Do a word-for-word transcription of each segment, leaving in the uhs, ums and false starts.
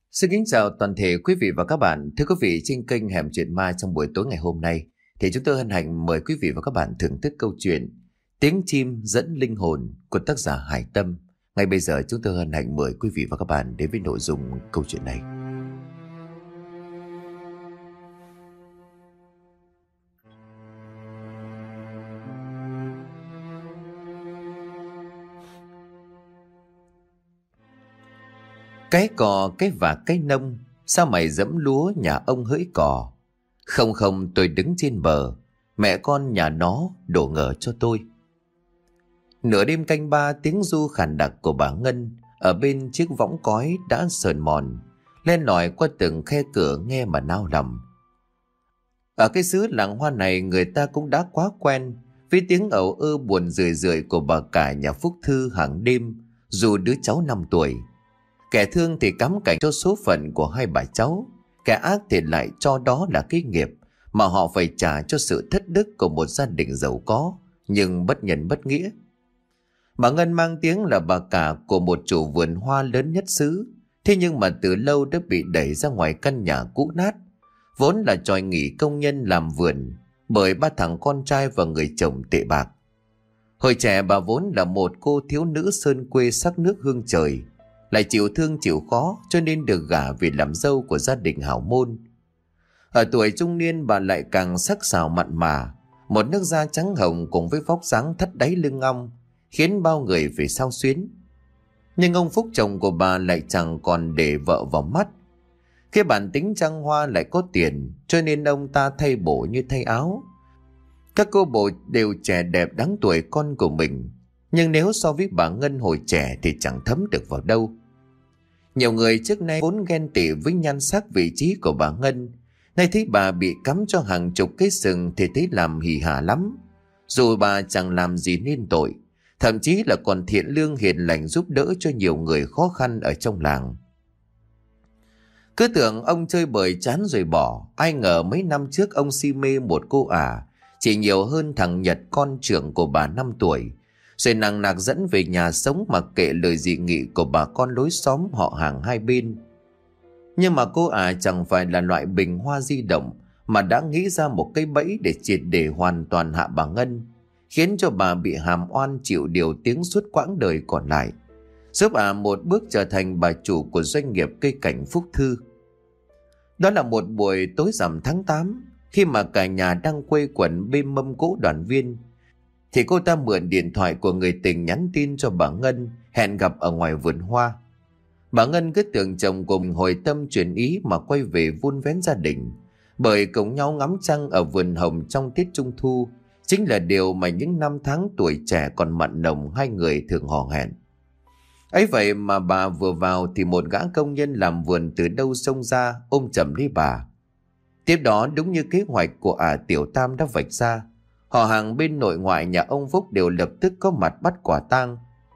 Xin kính chào toàn thể quý vị và các bạn. Thưa quý vị, trên kênh Hẻm Chuyện Ma trong buổi tối ngày hôm nay thì chúng tôi hân hạnh mời quý vị và các bạn thưởng thức câu chuyện Tiếng chim dẫn linh hồn của tác giả Hải Tâm. Ngay bây giờ chúng tôi hân hạnh mời quý vị và các bạn đến với nội dung câu chuyện này. Cái cò, cái vả, cái nông, sao mày dẫm lúa nhà ông hỡi cò? Không không tôi đứng trên bờ, mẹ con nhà nó đổ ngờ cho tôi. Nửa đêm canh ba, tiếng ru khàn đặc của bà Ngân ở bên chiếc võng cói đã sờn mòn, len lỏi qua từng khe cửa nghe mà nao lòng. Ở cái xứ làng hoa này người ta cũng đã quá quen với tiếng ẩu ơ buồn rười rượi của bà cả nhà Phúc Thư hàng đêm, dù đứa cháu năm tuổi. Kẻ thương thì cắm cảnh cho số phận của hai bà cháu, kẻ ác thì lại cho đó là cái nghiệp mà họ phải trả cho sự thất đức của một gia đình giàu có nhưng bất nhân bất nghĩa. Bà Ngân mang tiếng là bà cả của một chủ vườn hoa lớn nhất xứ, thế nhưng mà từ lâu đã bị đẩy ra ngoài căn nhà cũ nát, vốn là tròi nghỉ công nhân làm vườn bởi ba thằng con trai và người chồng tệ bạc. Hồi trẻ bà vốn là một cô thiếu nữ sơn quê sắc nước hương trời, lại chịu thương chịu khó cho nên được gả về làm dâu của gia đình hảo môn. Ở tuổi trung niên bà lại càng sắc sảo mặn mà, một nước da trắng hồng cùng với vóc dáng thắt đáy lưng ong khiến bao người phải xao xuyến. Nhưng ông Phúc chồng của bà lại chẳng còn để vợ vào mắt. Cái bản tính trăng hoa lại có tiền cho nên ông ta thay bổ như thay áo. Các cô bồ đều trẻ đẹp đáng tuổi con của mình, nhưng nếu so với bà Ngân hồi trẻ thì chẳng thấm được vào đâu. Nhiều người trước nay vốn ghen tị với nhan sắc vị trí của bà Ngân, nay thấy bà bị cắm cho hàng chục cái sừng thì thấy làm hỉ hả lắm. Dù bà chẳng làm gì nên tội, thậm chí là còn thiện lương hiền lành giúp đỡ cho nhiều người khó khăn ở trong làng. Cứ tưởng ông chơi bời chán rồi bỏ, ai ngờ mấy năm trước ông si mê một cô ả chỉ nhiều hơn thằng Nhật con trưởng của bà năm tuổi, rồi nằng nặc dẫn về nhà sống mặc kệ lời dị nghị của bà con lối xóm họ hàng hai bên. Nhưng mà cô ả chẳng phải là loại bình hoa di động mà đã nghĩ ra một cái bẫy để triệt để hoàn toàn hạ bà Ngân, khiến cho bà bị hàm oan chịu điều tiếng suốt quãng đời còn lại, giúp ả một bước trở thành bà chủ của doanh nghiệp cây cảnh Phúc Thư. Đó là một buổi tối rằm tháng tám, khi mà cả nhà đang quây quần bên mâm cỗ đoàn viên, thì cô ta mượn điện thoại của người tình nhắn tin cho bà Ngân hẹn gặp ở ngoài vườn hoa. Bà Ngân cứ tưởng chồng của mình hồi tâm chuyển ý mà quay về vun vén gia đình, bởi cùng nhau ngắm trăng ở vườn hồng trong tiết trung thu chính là điều mà những năm tháng tuổi trẻ còn mặn nồng hai người thường hò hẹn. Ấy vậy mà bà vừa vào thì một gã công nhân làm vườn từ đâu xông ra ôm chầm lấy bà. Tiếp đó đúng như kế hoạch của ả Tiểu Tam đã vạch ra, họ hàng bên nội ngoại nhà ông Phúc đều lập tức có mặt bắt quả tang.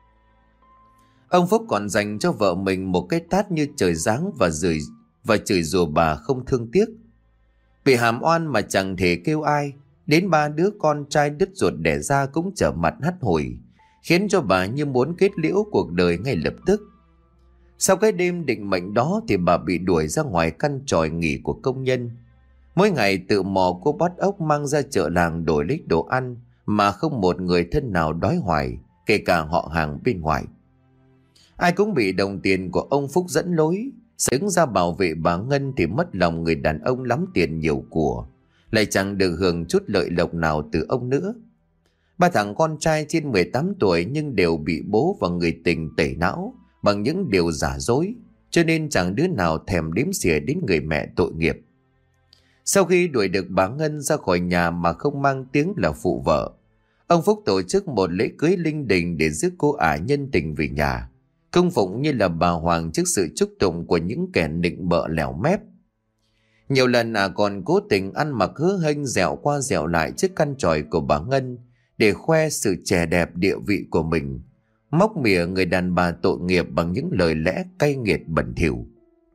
Ông Phúc còn dành cho vợ mình một cái tát như trời giáng và chửi và chửi rủa bà không thương tiếc. Bị hàm oan mà chẳng thể kêu ai, đến ba đứa con trai đứt ruột đẻ ra cũng trở mặt hắt hủi, khiến cho bà như muốn kết liễu cuộc đời ngay lập tức. Sau cái đêm định mệnh đó thì bà bị đuổi ra ngoài căn tròi nghỉ của công nhân. Mỗi ngày tự mò cô bắt ốc mang ra chợ làng đổi lấy đồ ăn mà không một người thân nào đói hoài, kể cả họ hàng bên ngoài. Ai cũng bị đồng tiền của ông Phúc dẫn lối, đứng ra bảo vệ bà Ngân thì mất lòng người đàn ông lắm tiền nhiều của, lại chẳng được hưởng chút lợi lộc nào từ ông nữa. Ba thằng con trai trên mười tám tuổi nhưng đều bị bố và người tình tẩy não bằng những điều giả dối, cho nên chẳng đứa nào thèm đếm xỉa đến người mẹ tội nghiệp. Sau khi đuổi được bà Ngân ra khỏi nhà mà không mang tiếng là phụ vợ, ông Phúc tổ chức một lễ cưới linh đình để rước cô ả nhân tình về nhà, cung phụng như là bà hoàng trước sự chúc tụng của những kẻ nịnh bợ lẻo mép. Nhiều lần ả còn cố tình ăn mặc hớ hênh dẹo qua dẹo lại trước căn tròi của bà Ngân để khoe sự trẻ đẹp địa vị của mình, móc mỉa người đàn bà tội nghiệp bằng những lời lẽ cay nghiệt bẩn thỉu.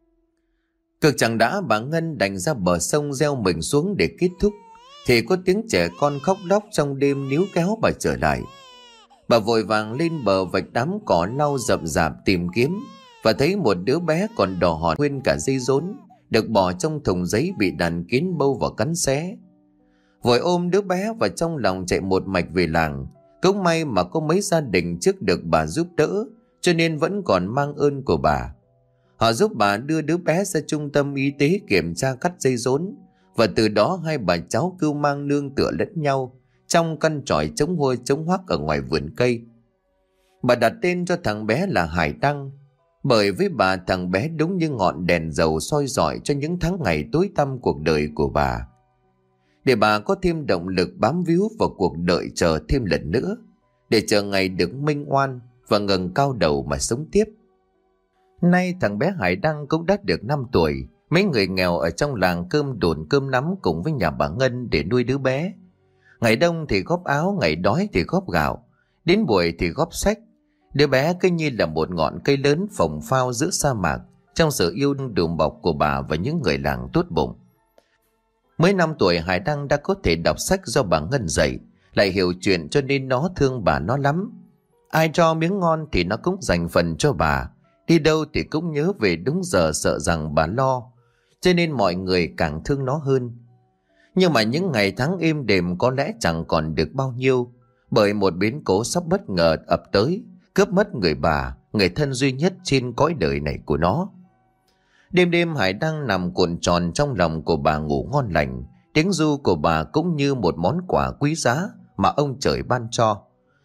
Cực chẳng đã bà Ngân đành ra bờ sông gieo mình xuống để kết thúc, thì có tiếng trẻ con khóc lóc trong đêm níu kéo bà trở lại. Bà vội vàng lên bờ vạch đám cỏ lau rậm rạp tìm kiếm, và thấy một đứa bé còn đỏ hòn nguyên cả dây rốn, được bỏ trong thùng giấy bị đàn kín bâu và cắn xé. Vội ôm đứa bé vào trong lòng chạy một mạch về làng. Cũng may mà có mấy gia đình trước được bà giúp đỡ, cho nên vẫn còn mang ơn của bà. Họ giúp bà đưa đứa bé ra trung tâm y tế kiểm tra cắt dây rốn, và từ đó hai bà cháu cưu mang nương tựa lẫn nhau trong căn tròi chống hôi chống hoắc ở ngoài vườn cây. Bà đặt tên cho thằng bé là Hải Đăng, bởi với bà thằng bé đúng như ngọn đèn dầu soi rọi cho những tháng ngày tối tăm cuộc đời của bà, để bà có thêm động lực bám víu vào cuộc đợi chờ thêm lần nữa, để chờ ngày được minh oan và ngẩng cao đầu mà sống tiếp. Nay thằng bé Hải Đăng cũng đã được năm tuổi. Mấy người nghèo ở trong làng cơm đồn cơm nắm cùng với nhà bà Ngân để nuôi đứa bé. Ngày đông thì góp áo, ngày đói thì góp gạo, đến buổi thì góp sách. Đứa bé cứ như là một ngọn cây lớn phồng phao giữa sa mạc, trong sự yêu đùm bọc của bà và những người làng tốt bụng. Mới năm tuổi, Hải Đăng đã có thể đọc sách do bà Ngân dạy, lại hiểu chuyện, cho nên nó thương bà nó lắm. Ai cho miếng ngon thì nó cũng dành phần cho bà, đi đâu thì cũng nhớ về đúng giờ, sợ rằng bà lo, cho nên mọi người càng thương nó hơn. Nhưng mà những ngày tháng êm đềm có lẽ chẳng còn được bao nhiêu, bởi một biến cố sắp bất ngờ ập tới, cướp mất người bà, người thân duy nhất trên cõi đời này của nó. Đêm đêm Hải Đăng nằm cuộn tròn trong lòng của bà ngủ ngon lành. Tiếng ru của bà cũng như một món quà quý giá mà ông trời ban cho.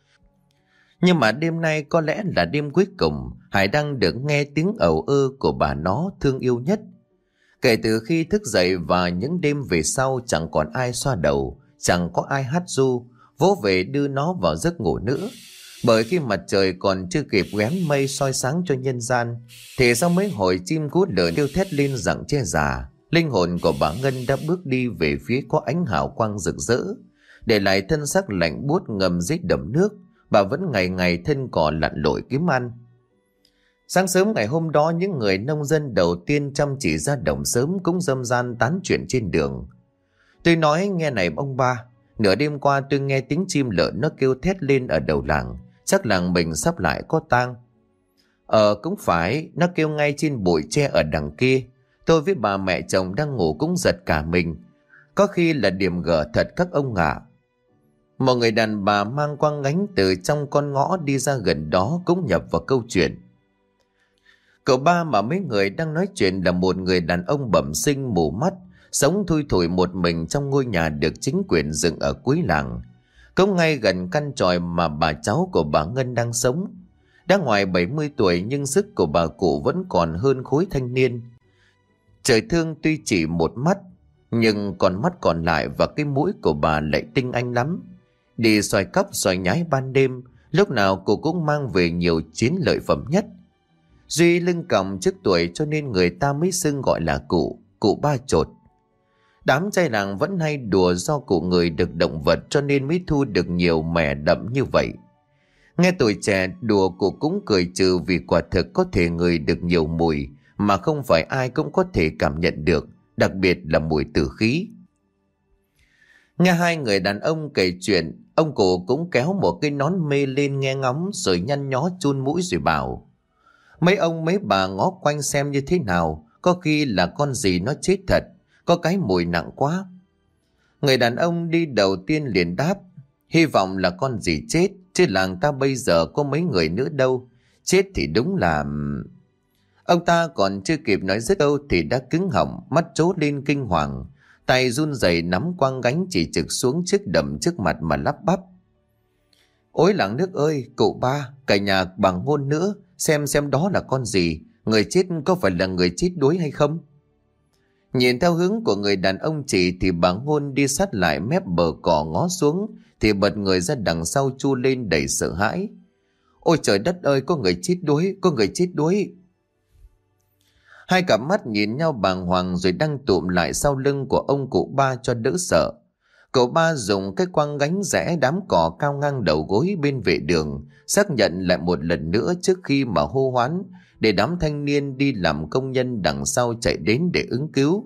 Nhưng mà đêm nay có lẽ là đêm cuối cùng Hải Đăng được nghe tiếng ầu ơ của bà nó thương yêu nhất. Kể từ khi thức dậy và những đêm về sau, chẳng còn ai xoa đầu, chẳng có ai hát ru vỗ về đưa nó vào giấc ngủ nữa. Bởi khi mặt trời còn chưa kịp vén mây soi sáng cho nhân gian, thì sau mấy hồi chim cút lợn kêu thét lên rằng che già, linh hồn của bà Ngân đã bước đi về phía có ánh hào quang rực rỡ, để lại thân xác lạnh buốt ngầm dưới đầm nước. Bà vẫn ngày ngày thân cò lặn lội kiếm ăn. Sáng sớm ngày hôm đó, những người nông dân đầu tiên chăm chỉ ra đồng sớm cũng râm ran tán chuyện trên đường. Tôi nói nghe này ông ba, nửa đêm qua tôi nghe tiếng chim lợn nó kêu thét lên ở đầu làng, chắc làng mình sắp lại có tang. Ờ cũng phải, nó kêu ngay trên bụi tre ở đằng kia. Tôi với bà mẹ chồng đang ngủ cũng giật cả mình. Có khi là điểm gở thật các ông ạ. Một người đàn bà mang quang gánh từ trong con ngõ đi ra gần đó cũng nhập vào câu chuyện. Cậu ba mà mấy người đang nói chuyện là một người đàn ông bẩm sinh mù mắt, sống thui thủi một mình trong ngôi nhà được chính quyền dựng ở cuối làng, cũng ngay gần căn tròi mà bà cháu của bà Ngân đang sống. Đã ngoài bảy mươi tuổi nhưng sức của bà cụ vẫn còn hơn khối thanh niên. Trời thương tuy chỉ một mắt, nhưng con mắt còn lại và cái mũi của bà lại tinh anh lắm. Đi xoài cắp xoài nhái ban đêm, lúc nào cô cũng mang về nhiều chiến lợi phẩm nhất. Duy lưng còng trước tuổi cho nên người ta mới xưng gọi là cụ, cụ ba chột. Đám trai làng vẫn hay đùa do cụ người được động vật cho nên mới thu được nhiều mẻ đậm như vậy. Nghe tuổi trẻ đùa cụ cũng cười trừ, vì quả thực có thể ngửi được nhiều mùi mà không phải ai cũng có thể cảm nhận được, đặc biệt là mùi tử khí. Nghe hai người đàn ông kể chuyện, ông cụ cũng kéo một cái nón mê lên nghe ngóng rồi nhăn nhó chun mũi rồi bảo: mấy ông mấy bà ngó quanh xem như thế nào, có khi là con gì nó chết thật, có cái mùi nặng quá. Người đàn ông đi đầu tiên liền đáp: hy vọng là con gì chết, chứ làng ta bây giờ có mấy người nữa đâu, chết thì đúng là... Ông ta còn chưa kịp nói dứt câu thì đã cứng họng, mắt trố lên kinh hoàng, tay run rẩy nắm quang gánh chỉ trực xuống chiếc đầm trước mặt mà lắp bắp: ôi làng nước ơi, cụ ba, cả nhà bằng ngôn nữa, xem xem đó là con gì, người chết có phải là người chết đuối hay không? Nhìn theo hướng của người đàn ông chỉ thì bà Ngôn đi sát lại mép bờ cỏ ngó xuống thì bật người ra đằng sau chu lên đầy sợ hãi: ôi trời đất ơi, có người chết đuối, có người chết đuối. Hai cặp mắt nhìn nhau bàng hoàng rồi đang tụm lại sau lưng của ông cụ ba cho đỡ sợ. Cậu ba dùng cái quăng gánh rẽ đám cỏ cao ngang đầu gối bên vệ đường, xác nhận lại một lần nữa trước khi mà hô hoán để đám thanh niên đi làm công nhân đằng sau chạy đến để ứng cứu.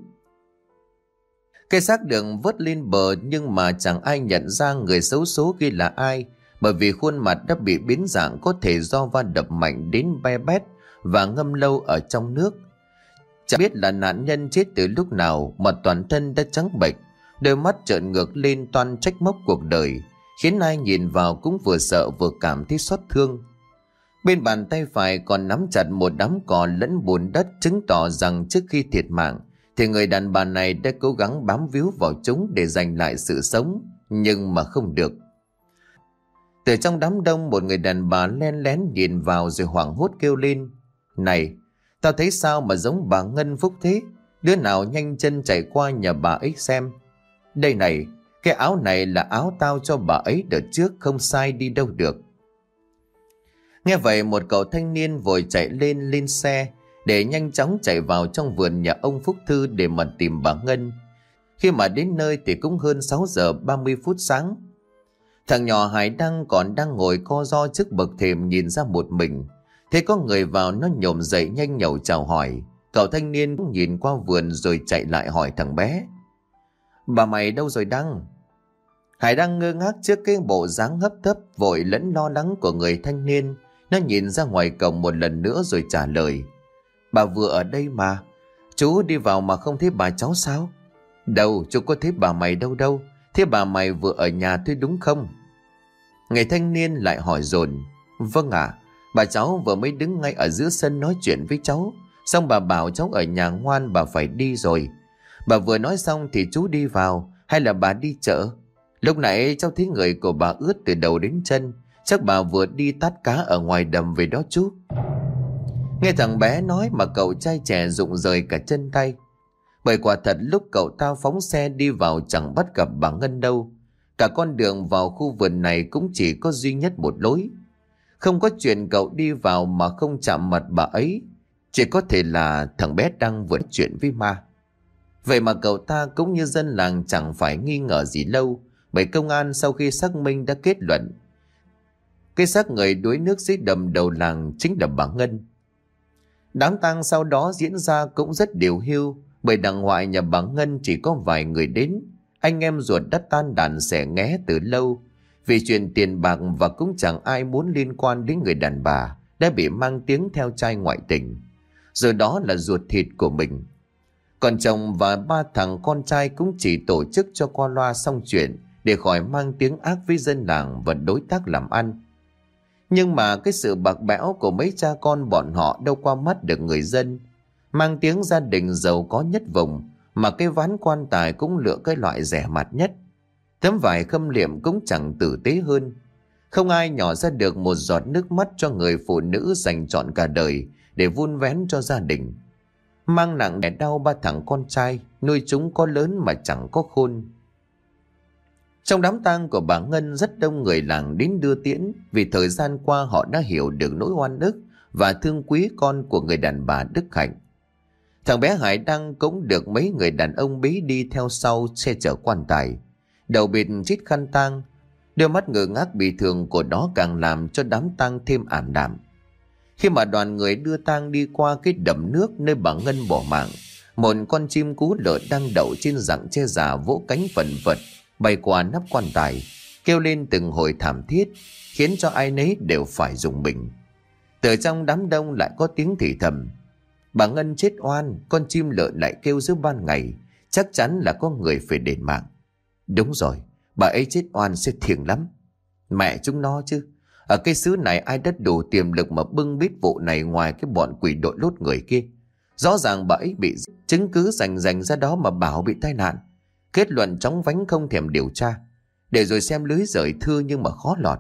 Cái xác được vớt lên bờ nhưng mà chẳng ai nhận ra người xấu số kia là ai, bởi vì khuôn mặt đã bị biến dạng, có thể do va đập mạnh đến be bét và ngâm lâu ở trong nước. Chẳng biết là nạn nhân chết từ lúc nào mà toàn thân đã trắng bệch, đôi mắt trợn ngược lên toan trách móc cuộc đời, khiến ai nhìn vào cũng vừa sợ vừa cảm thấy xót thương. Bên bàn tay phải còn nắm chặt một đám cỏ lẫn bùn đất, chứng tỏ rằng trước khi thiệt mạng thì người đàn bà này đã cố gắng bám víu vào chúng để giành lại sự sống, nhưng mà không được. Từ trong đám đông, một người đàn bà len lén nhìn vào rồi hoảng hốt kêu lên: "Này, tao thấy sao mà giống bà Ngân Phúc thế? Đứa nào nhanh chân chạy qua nhà bà ấy xem. Đây này, cái áo này là áo tao cho bà ấy đợt trước, không sai đi đâu được." Nghe vậy, một cậu thanh niên vội chạy lên lên xe để nhanh chóng chạy vào trong vườn nhà ông Phúc Thư để mà tìm bà Ngân. Khi mà đến nơi thì cũng hơn sáu giờ ba mươi phút sáng. Thằng nhỏ Hải Đăng còn đang ngồi co ro trước bậc thềm nhìn ra một mình. Thế có người vào, nó nhổm dậy nhanh nhẩu chào hỏi. Cậu thanh niên cũng nhìn qua vườn rồi chạy lại hỏi thằng bé: "Bà mày đâu rồi Đăng?" Hải Đăng ngơ ngác trước cái bộ dáng hấp tấp vội lẫn lo lắng của người thanh niên. Nó nhìn ra ngoài cổng một lần nữa rồi trả lời: "Bà vừa ở đây mà. Chú đi vào mà không thấy bà cháu sao?" "Đâu, chú có thấy bà mày đâu đâu. Thế bà mày vừa ở nhà thôi đúng không?" Người thanh niên lại hỏi dồn: "Vâng ạ, à, bà cháu vừa mới đứng ngay ở giữa sân nói chuyện với cháu. Xong bà bảo cháu ở nhà ngoan, bà phải đi rồi. Bà vừa nói xong thì chú đi vào, hay là bà đi chợ? Lúc nãy cháu thấy người của bà ướt từ đầu đến chân. Chắc bà vừa đi tát cá ở ngoài đầm về đó chú." Nghe thằng bé nói mà cậu trai trẻ rụng rời cả chân tay. Bởi quả thật lúc cậu ta phóng xe đi vào chẳng bắt gặp bà Ngân đâu. Cả con đường vào khu vườn này cũng chỉ có duy nhất một lối. Không có chuyện cậu đi vào mà không chạm mặt bà ấy. Chỉ có thể là thằng bé đang vừa nói chuyện với ma. Vậy mà cậu ta cũng như dân làng chẳng phải nghi ngờ gì lâu, bởi công an sau khi xác minh đã kết luận cái xác người đuối nước dưới đầm đầu làng chính là bà Ngân. Đám tang sau đó diễn ra cũng rất điều hưu, bởi đằng ngoại nhà bà Ngân chỉ có vài người đến. Anh em ruột đã tan đàn xẻ nghé từ lâu vì chuyện tiền bạc, và cũng chẳng ai muốn liên quan đến người đàn bà đã bị mang tiếng theo trai ngoại tình, rồi đó là ruột thịt của mình. Còn chồng và ba thằng con trai cũng chỉ tổ chức cho qua loa xong chuyện để khỏi mang tiếng ác với dân làng và đối tác làm ăn. Nhưng mà cái sự bạc bẽo của mấy cha con bọn họ đâu qua mắt được người dân. Mang tiếng gia đình giàu có nhất vùng, mà cái ván quan tài cũng lựa cái loại rẻ mạt nhất. Tấm vải khâm liệm cũng chẳng tử tế hơn. Không ai nhỏ ra được một giọt nước mắt cho người phụ nữ dành trọn cả đời để vun vén cho gia đình. Mang nặng đẻ đau ba thằng con trai, nuôi chúng có lớn mà chẳng có khôn. Trong đám tang của bà Ngân, rất đông người làng đến đưa tiễn, vì thời gian qua họ đã hiểu được nỗi oan ức và thương quý con của người đàn bà Đức Hạnh. Thằng bé Hải Đăng cũng được mấy người đàn ông bế đi theo sau xe chở quan tài, đầu bịt chít khăn tang. Đôi mắt ngơ ngác bị thương của đó càng làm cho đám tang thêm ảm đạm. Khi mà đoàn người đưa tang đi qua cái đầm nước nơi bà Ngân bỏ mạng, một con chim cú lợn đang đậu trên rặng tre già vỗ cánh phần phật bay qua nắp quan tài, kêu lên từng hồi thảm thiết, khiến cho ai nấy đều phải rùng mình. Từ trong đám đông lại có tiếng thì thầm: "Bà Ngân chết oan, con chim lợn lại kêu giữa ban ngày, chắc chắn là có người phải đền mạng." Đúng rồi, bà ấy chết oan sẽ thiêng lắm. Mẹ chúng nó chứ, ở cái xứ này ai đất đủ tiềm lực mà bưng bít vụ này ngoài cái bọn quỷ đội lốt người kia. Rõ ràng bà ấy bị chứng cứ rành rành ra đó mà bảo bị tai nạn. Kết luận chóng vánh không thèm điều tra, để rồi xem lưới rời thưa nhưng mà khó lọt.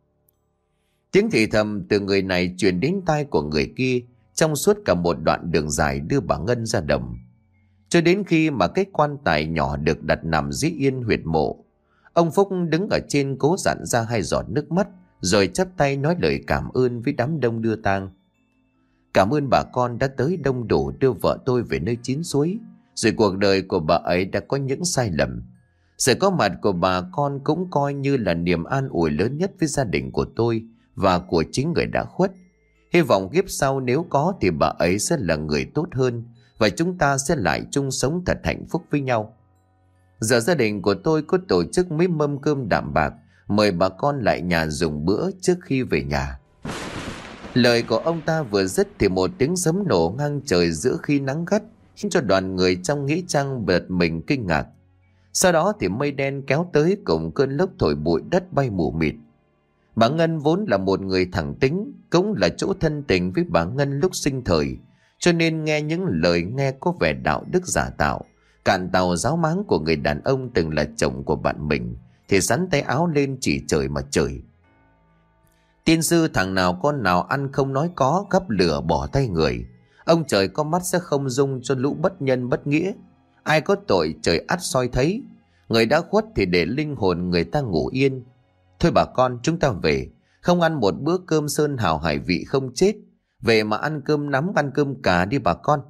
Tiếng thì thầm từ người này truyền đến tai của người kia trong suốt cả một đoạn đường dài đưa bà Ngân ra đồng. Cho đến khi mà cái quan tài nhỏ được đặt nằm dưới yên huyệt mộ, ông Phúc đứng ở trên cố dặn ra hai giọt nước mắt, rồi chắp tay nói lời cảm ơn với đám đông đưa tang. "Cảm ơn bà con đã tới đông đủ đưa vợ tôi về nơi chín suối. Rồi cuộc đời của bà ấy đã có những sai lầm. Sự có mặt của bà con cũng coi như là niềm an ủi lớn nhất với gia đình của tôi và của chính người đã khuất. Hy vọng kiếp sau nếu có thì bà ấy sẽ là người tốt hơn, và chúng ta sẽ lại chung sống thật hạnh phúc với nhau." Giờ gia đình của tôi có tổ chức mấy mâm cơm đạm bạc, mời bà con lại nhà dùng bữa trước khi về nhà. Lời của ông ta vừa dứt thì một tiếng sấm nổ ngang trời giữa khi nắng gắt, khiến cho đoàn người trong nghĩa trang bật mình kinh ngạc. Sau đó thì mây đen kéo tới cùng cơn lốc thổi bụi đất bay mù mịt. Bà Ngân vốn là một người thẳng tính, cũng là chỗ thân tình với bà Ngân lúc sinh thời, cho nên nghe những lời nghe có vẻ đạo đức giả tạo, cạn tàu giáo máng của người đàn ông từng là chồng của bạn mình, thì sắn tay áo lên chỉ trời mà trời. Tiên sư thằng nào con nào ăn không nói có, gắp lửa bỏ tay người. Ông trời có mắt sẽ không dung cho lũ bất nhân bất nghĩa. Ai có tội trời ắt soi thấy. Người đã khuất thì để linh hồn người ta ngủ yên. Thôi bà con, chúng ta về. Không ăn một bữa cơm sơn hào hải vị không chết. Về mà ăn cơm nắm ăn cơm cà đi bà con.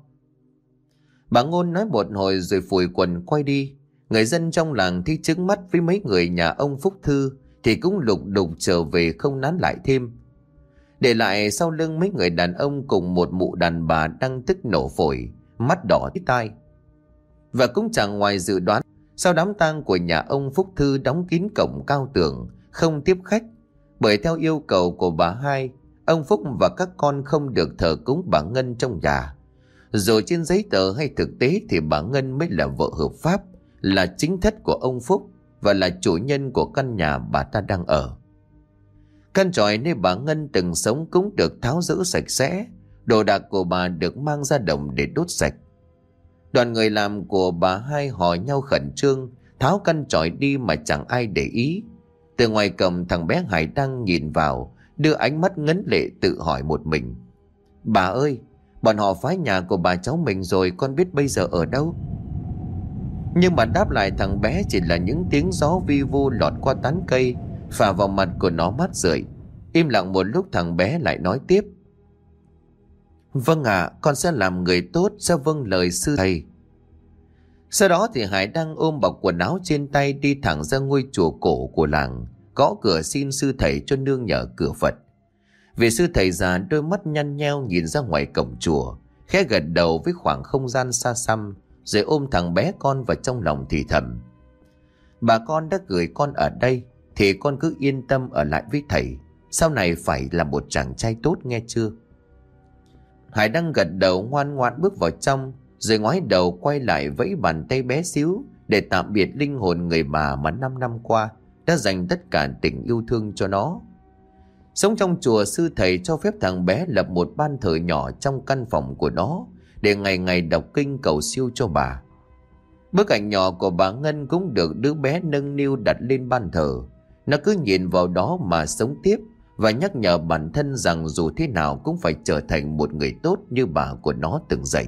Bà Ngôn nói một hồi rồi phủi quần quay đi. Người dân trong làng thấy trứng mắt với mấy người nhà ông Phúc Thư thì cũng lục đục trở về không nán lại thêm. Để lại sau lưng mấy người đàn ông cùng một mụ đàn bà đang tức nổ phổi, mắt đỏ tít tai. Và cũng chẳng ngoài dự đoán, sau đám tang của nhà ông Phúc Thư đóng kín cổng cao tường, không tiếp khách, bởi theo yêu cầu của bà hai, ông Phúc và các con không được thờ cúng bà Ngân trong nhà. Rồi trên giấy tờ hay thực tế thì bà Ngân mới là vợ hợp pháp, là chính thất của ông Phúc và là chủ nhân của căn nhà bà ta đang ở. Căn tròi nơi bà Ngân từng sống cũng được tháo rỡ sạch sẽ, đồ đạc của bà được mang ra đồng để đốt sạch. Đoàn người làm của bà hai hò nhau khẩn trương tháo căn tròi đi mà chẳng ai để ý. Từ ngoài cổng thằng bé Hải đang nhìn vào, đưa ánh mắt ngấn lệ tự hỏi một mình: bà ơi, bọn họ phá nhà của bà cháu mình rồi, con biết bây giờ ở đâu? Nhưng mà đáp lại thằng bé chỉ là những tiếng gió vi vu lọt qua tán cây, phả vào mặt của nó mát rượi. Im lặng một lúc thằng bé lại nói tiếp: vâng ạ, à, con sẽ làm người tốt, sẽ vâng lời sư thầy. Sau đó thì Hải đang ôm bọc quần áo trên tay đi thẳng ra ngôi chùa cổ của làng, gõ cửa xin sư thầy cho nương nhờ cửa Phật. Vị sư thầy già đôi mắt nhăn nheo nhìn ra ngoài cổng chùa, khẽ gật đầu với khoảng không gian xa xăm, rồi ôm thằng bé con vào trong lòng thì thầm: bà con đã gửi con ở đây thì con cứ yên tâm ở lại với thầy, sau này phải là một chàng trai tốt nghe chưa? Hải đang gật đầu ngoan ngoãn bước vào trong, rồi ngoái đầu quay lại vẫy bàn tay bé xíu để tạm biệt linh hồn người bà mà năm năm qua đã dành tất cả tình yêu thương cho nó. Sống trong chùa, sư thầy cho phép thằng bé lập một ban thờ nhỏ trong căn phòng của nó để ngày ngày đọc kinh cầu siêu cho bà. Bức ảnh nhỏ của bà Ngân cũng được đứa bé nâng niu đặt lên ban thờ. Nó cứ nhìn vào đó mà sống tiếp và nhắc nhở bản thân rằng dù thế nào cũng phải trở thành một người tốt như bà của nó từng dạy.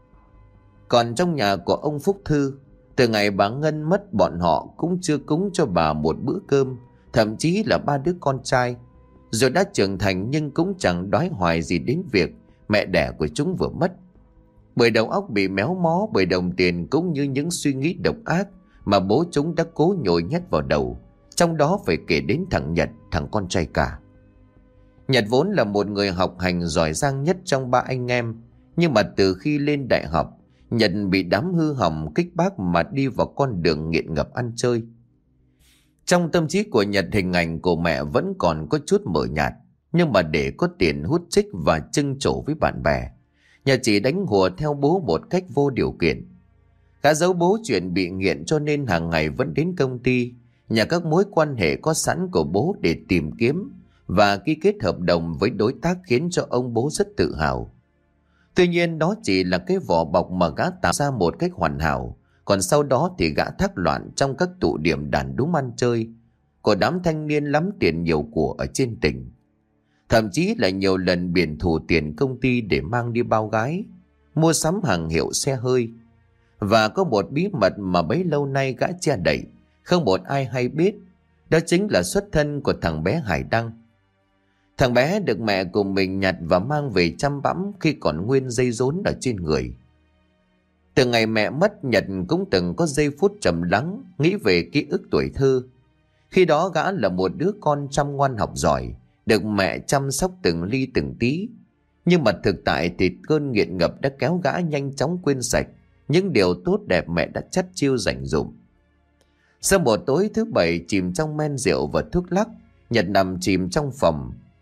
Còn trong nhà của ông Phúc Thư, từ ngày bà Ngân mất, bọn họ cũng chưa cúng cho bà một bữa cơm, thậm chí là ba đứa con trai. Rồi đã trưởng thành nhưng cũng chẳng đói hoài gì đến việc mẹ đẻ của chúng vừa mất. Bởi đầu óc bị méo mó bởi đồng tiền cũng như những suy nghĩ độc ác mà bố chúng đã cố nhồi nhét vào đầu, trong đó phải kể đến thằng Nhật, thằng con trai cả. Nhật vốn là một người học hành giỏi giang nhất trong ba anh em, nhưng mà từ khi lên đại học, Nhật bị đám hư hỏng kích bác mà đi vào con đường nghiện ngập ăn chơi. Trong tâm trí của Nhật, hình ảnh của mẹ vẫn còn có chút mờ nhạt, nhưng mà để có tiền hút chích và trưng trổ với bạn bè, Nhật chỉ đánh hùa theo bố một cách vô điều kiện. Gã giấu bố chuyện bị nghiện cho nên hàng ngày vẫn đến công ty, nhà các mối quan hệ có sẵn của bố để tìm kiếm và ký kết hợp đồng với đối tác khiến cho ông bố rất tự hào. Tuy nhiên đó chỉ là cái vỏ bọc mà gã tạo ra một cách hoàn hảo, còn sau đó thì gã thác loạn trong các tụ điểm đàn đúm ăn chơi của đám thanh niên lắm tiền nhiều của ở trên tỉnh. Thậm chí là nhiều lần biển thủ tiền công ty để mang đi bao gái, mua sắm hàng hiệu xe hơi. Và có một bí mật mà bấy lâu nay gã che đậy, không một ai hay biết, đó chính là xuất thân của thằng bé Hải Đăng. Thằng bé được mẹ cùng mình nhặt và mang về chăm bẵm khi còn nguyên dây rốn ở trên người. Từ ngày mẹ mất, Nhật cũng từng có giây phút trầm lắng nghĩ về ký ức tuổi thơ. Khi đó gã là một đứa con chăm ngoan học giỏi, được mẹ chăm sóc từng ly từng tí. Nhưng mà thực tại thì cơn nghiện ngập đã kéo gã nhanh chóng quên sạch những điều tốt đẹp mẹ đã chắt chiu dành dụm. Sau một tối thứ bảy chìm trong men rượu và thuốc lắc, Nhật nằm chìm trong phòng,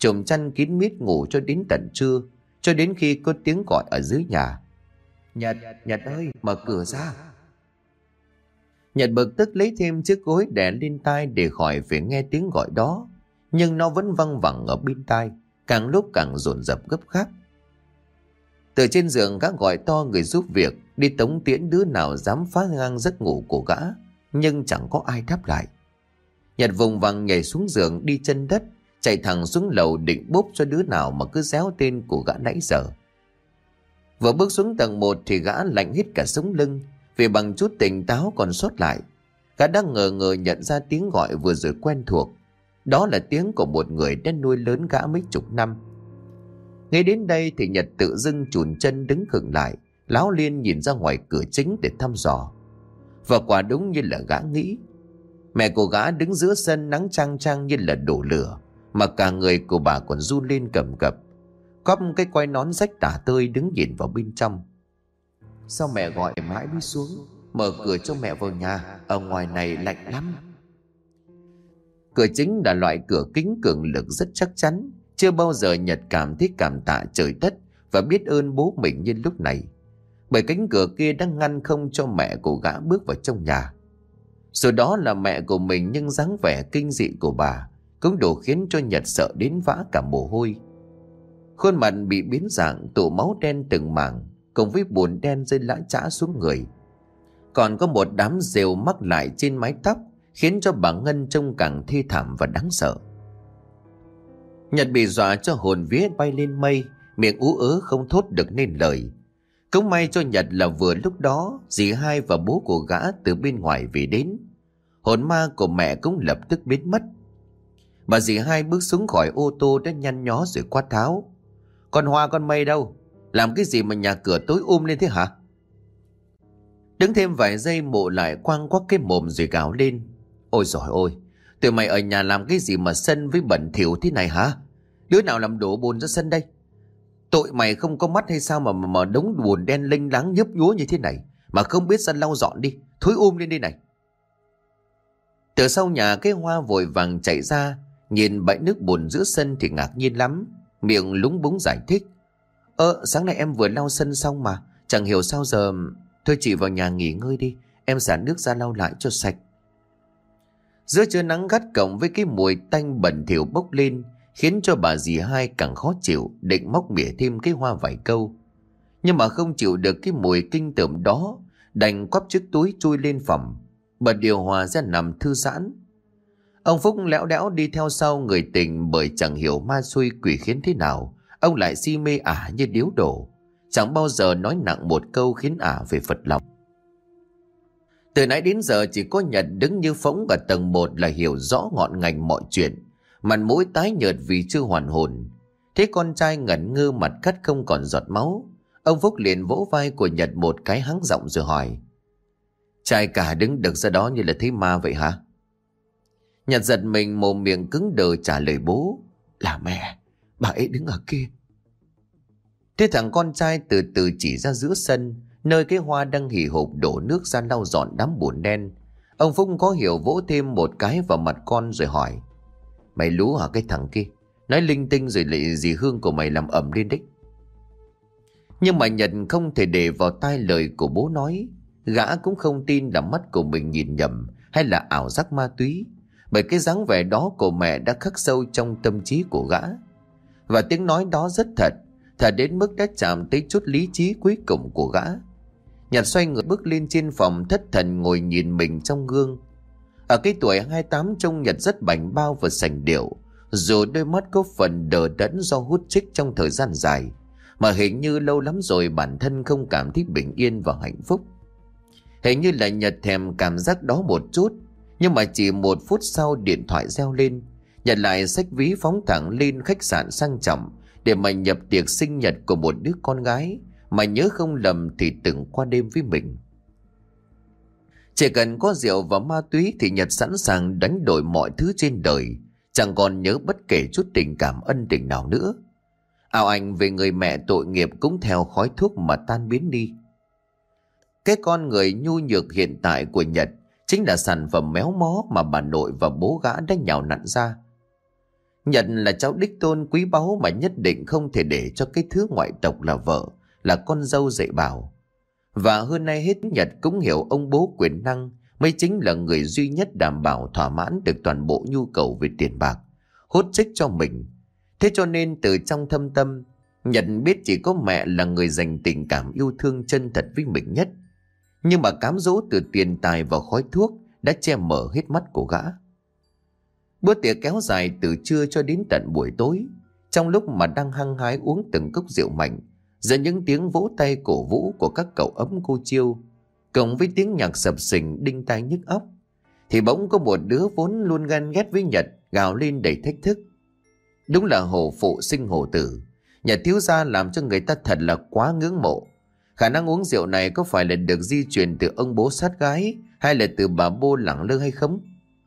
chùm chăn kín mít ngủ cho đến tận trưa, cho đến khi có tiếng gọi ở dưới nhà. Nhật, Nhật ơi, mở cửa ra. Nhật bực tức lấy thêm chiếc gối đè lên tai để khỏi phải nghe tiếng gọi đó, nhưng nó vẫn văng vẳng ở bên tai, càng lúc càng dồn dập gấp gáp. Từ trên giường gã gọi to người giúp việc đi tống tiễn đứa nào dám phá ngang giấc ngủ của gã, nhưng chẳng có ai đáp lại. Nhật vùng vằng nhảy xuống giường, đi chân đất, chạy thẳng xuống lầu định bốp cho đứa nào mà cứ réo tên của gã nãy giờ. Vừa bước xuống tầng một thì gã lạnh hết cả sống lưng, vì bằng chút tỉnh táo còn sót lại, gã đang ngờ ngờ nhận ra tiếng gọi vừa rồi quen thuộc. Đó là tiếng của một người đã nuôi lớn gã mấy chục năm. Ngay đến đây thì Nhật tự dưng chùn chân đứng khựng lại, láo liên nhìn ra ngoài cửa chính để thăm dò. Và quả đúng như là gã nghĩ, mẹ của gã đứng giữa sân nắng chang chang như là đổ lửa, mà cả người của bà còn run lên cầm cập, cóp cái quai nón rách tả tơi đứng nhìn vào bên trong. Sao mẹ gọi mãi mới xuống? Mở cửa cho mẹ vào nhà, ở ngoài này lạnh lắm. Cửa chính là loại cửa kính cường lực rất chắc chắn. Chưa bao giờ Nhật cảm thấy cảm tạ trời đất và biết ơn bố mình như lúc này, bởi cánh cửa kia đang ngăn không cho mẹ của gã bước vào trong nhà. Dù đó là mẹ của mình, nhưng dáng vẻ kinh dị của bà cũng đủ khiến cho Nhật sợ đến vã cả mồ hôi. Khuôn mặt bị biến dạng, tụ máu đen từng mảng, cùng với bùn đen rơi lã chã xuống người. Còn có một đám rêu mắc lại trên mái tóc, khiến cho bà Ngân trông càng thê thảm và đáng sợ. Nhật bị dọa cho hồn vía bay lên mây, miệng ú ớ không thốt được nên lời. Cũng may cho Nhật là vừa lúc đó dì hai và bố của gã từ bên ngoài về đến. Hồn ma của mẹ cũng lập tức biến mất. Bà dì hai bước xuống khỏi ô tô đã nhăn nhó rồi quát tháo: Con Hoa con Mây đâu? Làm cái gì mà nhà cửa tối um lên thế hả? Đứng thêm vài giây Mộ lại quăng quắc cái mồm rồi gào lên: Ôi giời ơi, tụi mày ở nhà làm cái gì mà sân với bẩn thỉu thế này hả? Đứa nào làm đổ bùn ra sân đây? Tụi mày không có mắt hay sao mà mà, mà đống bùn đen lênh láng nhấp nhúa như thế này mà không biết sân lau dọn đi, thối um lên đây này. Từ sau nhà cái Hoa vội vàng chạy ra, nhìn bãi nước bùn giữa sân thì ngạc nhiên lắm, miệng lúng búng giải thích: Ơ, sáng nay em vừa lau sân xong mà, chẳng hiểu sao giờ. Thôi chị vào nhà nghỉ ngơi đi, em xả nước ra lau lại cho sạch. Giữa trưa nắng gắt cộng với cái mùi tanh bẩn thỉu bốc lên, khiến cho bà dì hai càng khó chịu, định móc mỉa thêm cái Hoa vài câu. Nhưng mà không chịu được cái mùi kinh tởm đó, đành quắp chiếc túi chui lên phòng, bật điều hòa ra nằm thư giãn. Ông Phúc lẽo đẽo đi theo sau người tình, bởi chẳng hiểu ma xui quỷ khiến thế nào, ông lại si mê ả như điếu đổ, chẳng bao giờ nói nặng một câu khiến ả về phật lòng. Từ nãy đến giờ chỉ có Nhật đứng như phỗng ở tầng một là hiểu rõ ngọn ngành mọi chuyện, mặt mũi tái nhợt vì chưa hoàn hồn. Thế con trai ngẩn ngơ mặt cắt không còn giọt máu, ông Phúc liền vỗ vai của Nhật một cái hắng giọng rồi hỏi: Trai cả đứng được ra đó như là thấy ma vậy hả? Nhật giật mình, mồm miệng cứng đờ trả lời bố: Là mẹ, bà ấy đứng ở kia. Thế thằng con trai từ từ chỉ ra giữa sân, nơi cái Hoa đang hì hục đổ nước ra lau dọn đám bùn đen. Ông Phúc có hiểu vỗ thêm một cái vào mặt con rồi hỏi: Mày lú hả cái thằng kia? Nói linh tinh rồi lại dì Hương của mày làm ầm lên đấy. Nhưng mà Nhật không thể để vào tai lời của bố nói. Gã cũng không tin là mắt của mình nhìn nhầm hay là ảo giác ma túy, bởi cái dáng vẻ đó của mẹ đã khắc sâu trong tâm trí của gã. Và tiếng nói đó rất thật, thật đến mức đã chạm tới chút lý trí cuối cùng của gã. Nhật xoay người bước lên trên phòng, thất thần ngồi nhìn mình trong gương. Ở cái tuổi hai mươi tám trông Nhật rất bảnh bao và sành điệu, dù đôi mắt có phần đờ đẫn do hút chích trong thời gian dài, mà hình như lâu lắm rồi bản thân không cảm thấy bình yên và hạnh phúc. Hình như là Nhật thèm cảm giác đó một chút. Nhưng mà chỉ một phút sau điện thoại reo lên, Nhật lại xách ví phóng thẳng lên khách sạn sang trọng để mà nhập tiệc sinh nhật của một đứa con gái mà nhớ không lầm thì từng qua đêm với mình. Chỉ cần có rượu và ma túy thì Nhật sẵn sàng đánh đổi mọi thứ trên đời, chẳng còn nhớ bất kể chút tình cảm ân tình nào nữa. Ảo ảnh về người mẹ tội nghiệp cũng theo khói thuốc mà tan biến đi. Cái con người nhu nhược hiện tại của Nhật chính là sản phẩm méo mó mà bà nội và bố gã đã nhào nặn ra. Nhật là cháu đích tôn quý báu mà nhất định không thể để cho cái thứ ngoại tộc là vợ, là con dâu dạy bảo. Và hơn ai hết Nhật cũng hiểu ông bố quyền năng mới chính là người duy nhất đảm bảo thỏa mãn được toàn bộ nhu cầu về tiền bạc, hốt trích cho mình. Thế cho nên từ trong thâm tâm, Nhật biết chỉ có mẹ là người dành tình cảm yêu thương chân thật với mình nhất. Nhưng mà cám dỗ từ tiền tài và khói thuốc đã che mở hết mắt của gã. Bữa tiệc kéo dài từ trưa cho đến tận buổi tối. Trong lúc mà đang hăng hái uống từng cốc rượu mạnh, giữa những tiếng vỗ tay cổ vũ của các cậu ấm cô chiêu, cộng với tiếng nhạc sập sình đinh tai nhức óc, thì bỗng có một đứa vốn luôn ganh ghét với Nhật gào lên đầy thách thức. Đúng là hổ phụ sinh hổ tử. Nhà thiếu gia làm cho người ta thật là quá ngưỡng mộ. Khả năng uống rượu này có phải là được di truyền từ ông bố sát gái, hay là từ bà bô lẳng lơ hay không?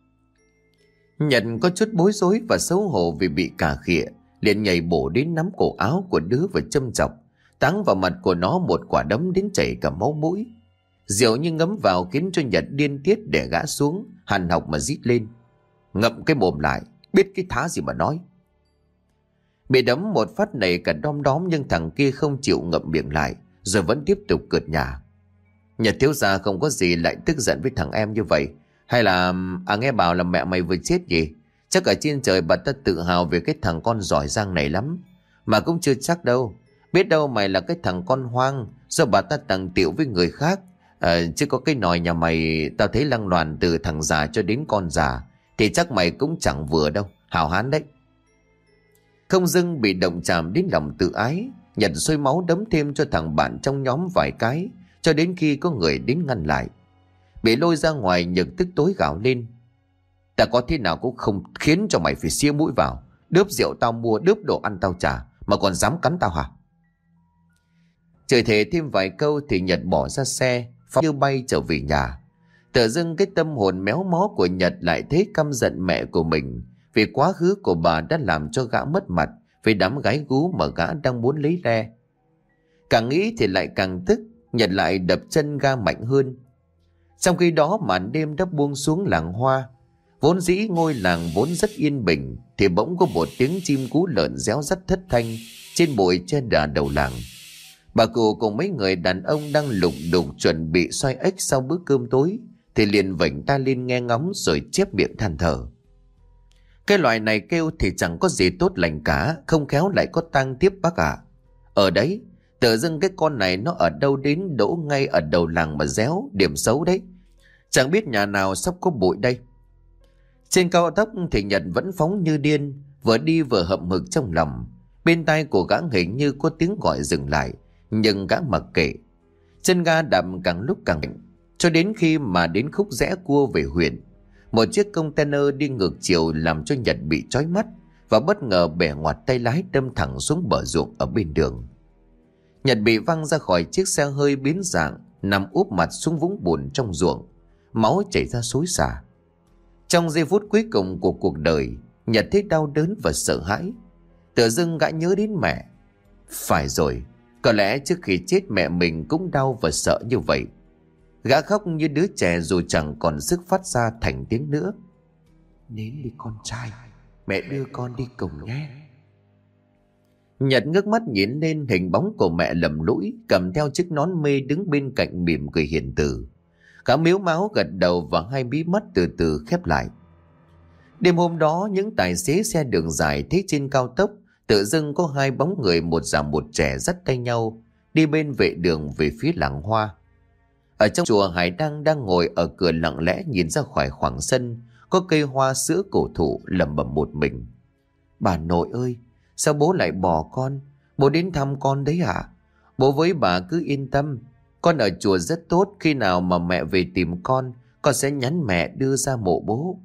Nhật có chút bối rối và xấu hổ vì bị cà khịa, liền nhảy bổ đến nắm cổ áo của đứa và châm chọc, táng vào mặt của nó một quả đấm đến chảy cả máu mũi. Rượu như ngấm vào khiến cho Nhật điên tiết để gã xuống, hằn học mà rít lên: "Ngậm cái mồm lại, biết cái thá gì mà nói." Bị đấm một phát này cả đom đóm, nhưng thằng kia không chịu ngậm miệng lại, rồi vẫn tiếp tục cợt nhả: "Nhật thiếu gia không có gì lại tức giận với thằng em như vậy. Hay là à nghe bảo là mẹ mày vừa chết gì? Chắc ở trên trời bà ta tự hào về cái thằng con giỏi giang này lắm. Mà cũng chưa chắc đâu. Biết đâu mày là cái thằng con hoang do bà ta tặng tiệu với người khác. À, chứ có cái nòi nhà mày tao thấy lăng loàn từ thằng già cho đến con già, thì chắc mày cũng chẳng vừa đâu. Hào hán đấy." Không dưng bị động chạm đến lòng tự ái, Nhật sôi máu đấm thêm cho thằng bạn trong nhóm vài cái, cho đến khi có người đến ngăn lại. Bị lôi ra ngoài, Nhật tức tối gào lên: "Ta có thế nào cũng không khiến cho mày phải xia mũi vào. Đớp rượu tao mua, đớp đồ ăn tao trả, mà còn dám cắn tao hả?" Chửi thề thêm vài câu thì Nhật bỏ ra xe, phóng như bay trở về nhà. Tự dưng cái tâm hồn méo mó của Nhật lại thấy căm giận mẹ của mình, vì quá khứ của bà đã làm cho gã mất mặt với đám gái gú mà gã đang muốn lấy le. Càng nghĩ thì lại càng tức, Nhật lại đập chân ga mạnh hơn. Trong khi đó màn đêm đã buông xuống làng Hoa. Vốn dĩ ngôi làng vốn rất yên bình, thì bỗng có một tiếng chim cú lợn réo rắt thất thanh trên bụi che đà đầu làng. Bà cụ cùng mấy người đàn ông đang lục đục chuẩn bị xoay ếch sau bữa cơm tối, thì liền vểnh tai lên nghe ngóng rồi chép miệng than thở: "Cái loại này kêu thì chẳng có gì tốt lành cả, không khéo lại có tang tiếp bác ạ. Ở đấy, tự dưng cái con này nó ở đâu đến đỗ ngay ở đầu làng mà réo, điểm xấu đấy. Chẳng biết nhà nào sắp có bụi đây." Trên cao tốc thì Nhật vẫn phóng như điên, vừa đi vừa hậm hực trong lòng. Bên tai của gã hình như có tiếng gọi dừng lại, nhưng gã mặc kệ. Chân ga đạp càng lúc càng mạnh, cho đến khi mà đến khúc rẽ cua về huyện. Một chiếc container đi ngược chiều làm cho Nhật bị chói mắt, và bất ngờ bẻ ngoặt tay lái đâm thẳng xuống bờ ruộng ở bên đường. Nhật bị văng ra khỏi chiếc xe hơi biến dạng, nằm úp mặt xuống vũng bùn trong ruộng, máu chảy ra xối xả. Trong giây phút cuối cùng của cuộc đời, Nhật thấy đau đớn và sợ hãi. Tự dưng gã nhớ đến mẹ. Phải rồi, có lẽ trước khi chết mẹ mình cũng đau và sợ như vậy. Gã khóc như đứa trẻ dù chẳng còn sức phát ra thành tiếng nữa. "Nín đi con trai, mẹ đưa con đi cùng nhé." Nhật ngước mắt nhìn lên hình bóng của mẹ lầm lũi, cầm theo chiếc nón mê đứng bên cạnh mỉm cười hiền từ. Gã miếu máu gật đầu và hai mí mắt từ từ khép lại. Đêm hôm đó, những tài xế xe đường dài thấy trên cao tốc tự dưng có hai bóng người, một già một trẻ dắt tay nhau đi bên vệ đường về phía làng Hoa. Ở trong chùa, Hải Đăng đang ngồi ở cửa lặng lẽ nhìn ra khỏi khoảng sân có cây hoa sữa cổ thụ, lẩm bẩm một mình: "Bà nội ơi, sao bố lại bỏ con? Bố đến thăm con đấy hả? Bố với bà cứ yên tâm, con ở chùa rất tốt, khi nào mà mẹ về tìm con, con sẽ nhắn mẹ đưa ra mộ bố."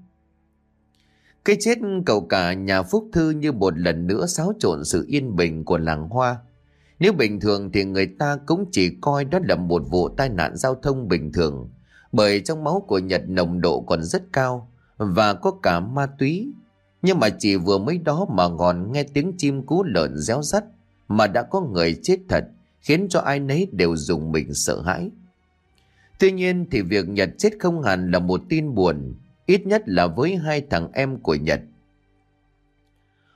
Cái chết cầu cả nhà Phúc Thư như một lần nữa xáo trộn sự yên bình của làng Hoa. Nếu bình thường thì người ta cũng chỉ coi đó là một vụ tai nạn giao thông bình thường, bởi trong máu của Nhật nồng độ còn rất cao và có cả ma túy. Nhưng mà chỉ vừa mới đó mà ngòn nghe tiếng chim cú lợn réo rắt mà đã có người chết thật, khiến cho ai nấy đều rùng mình sợ hãi. Tuy nhiên thì việc Nhật chết không hẳn là một tin buồn, ít nhất là với hai thằng em của Nhật.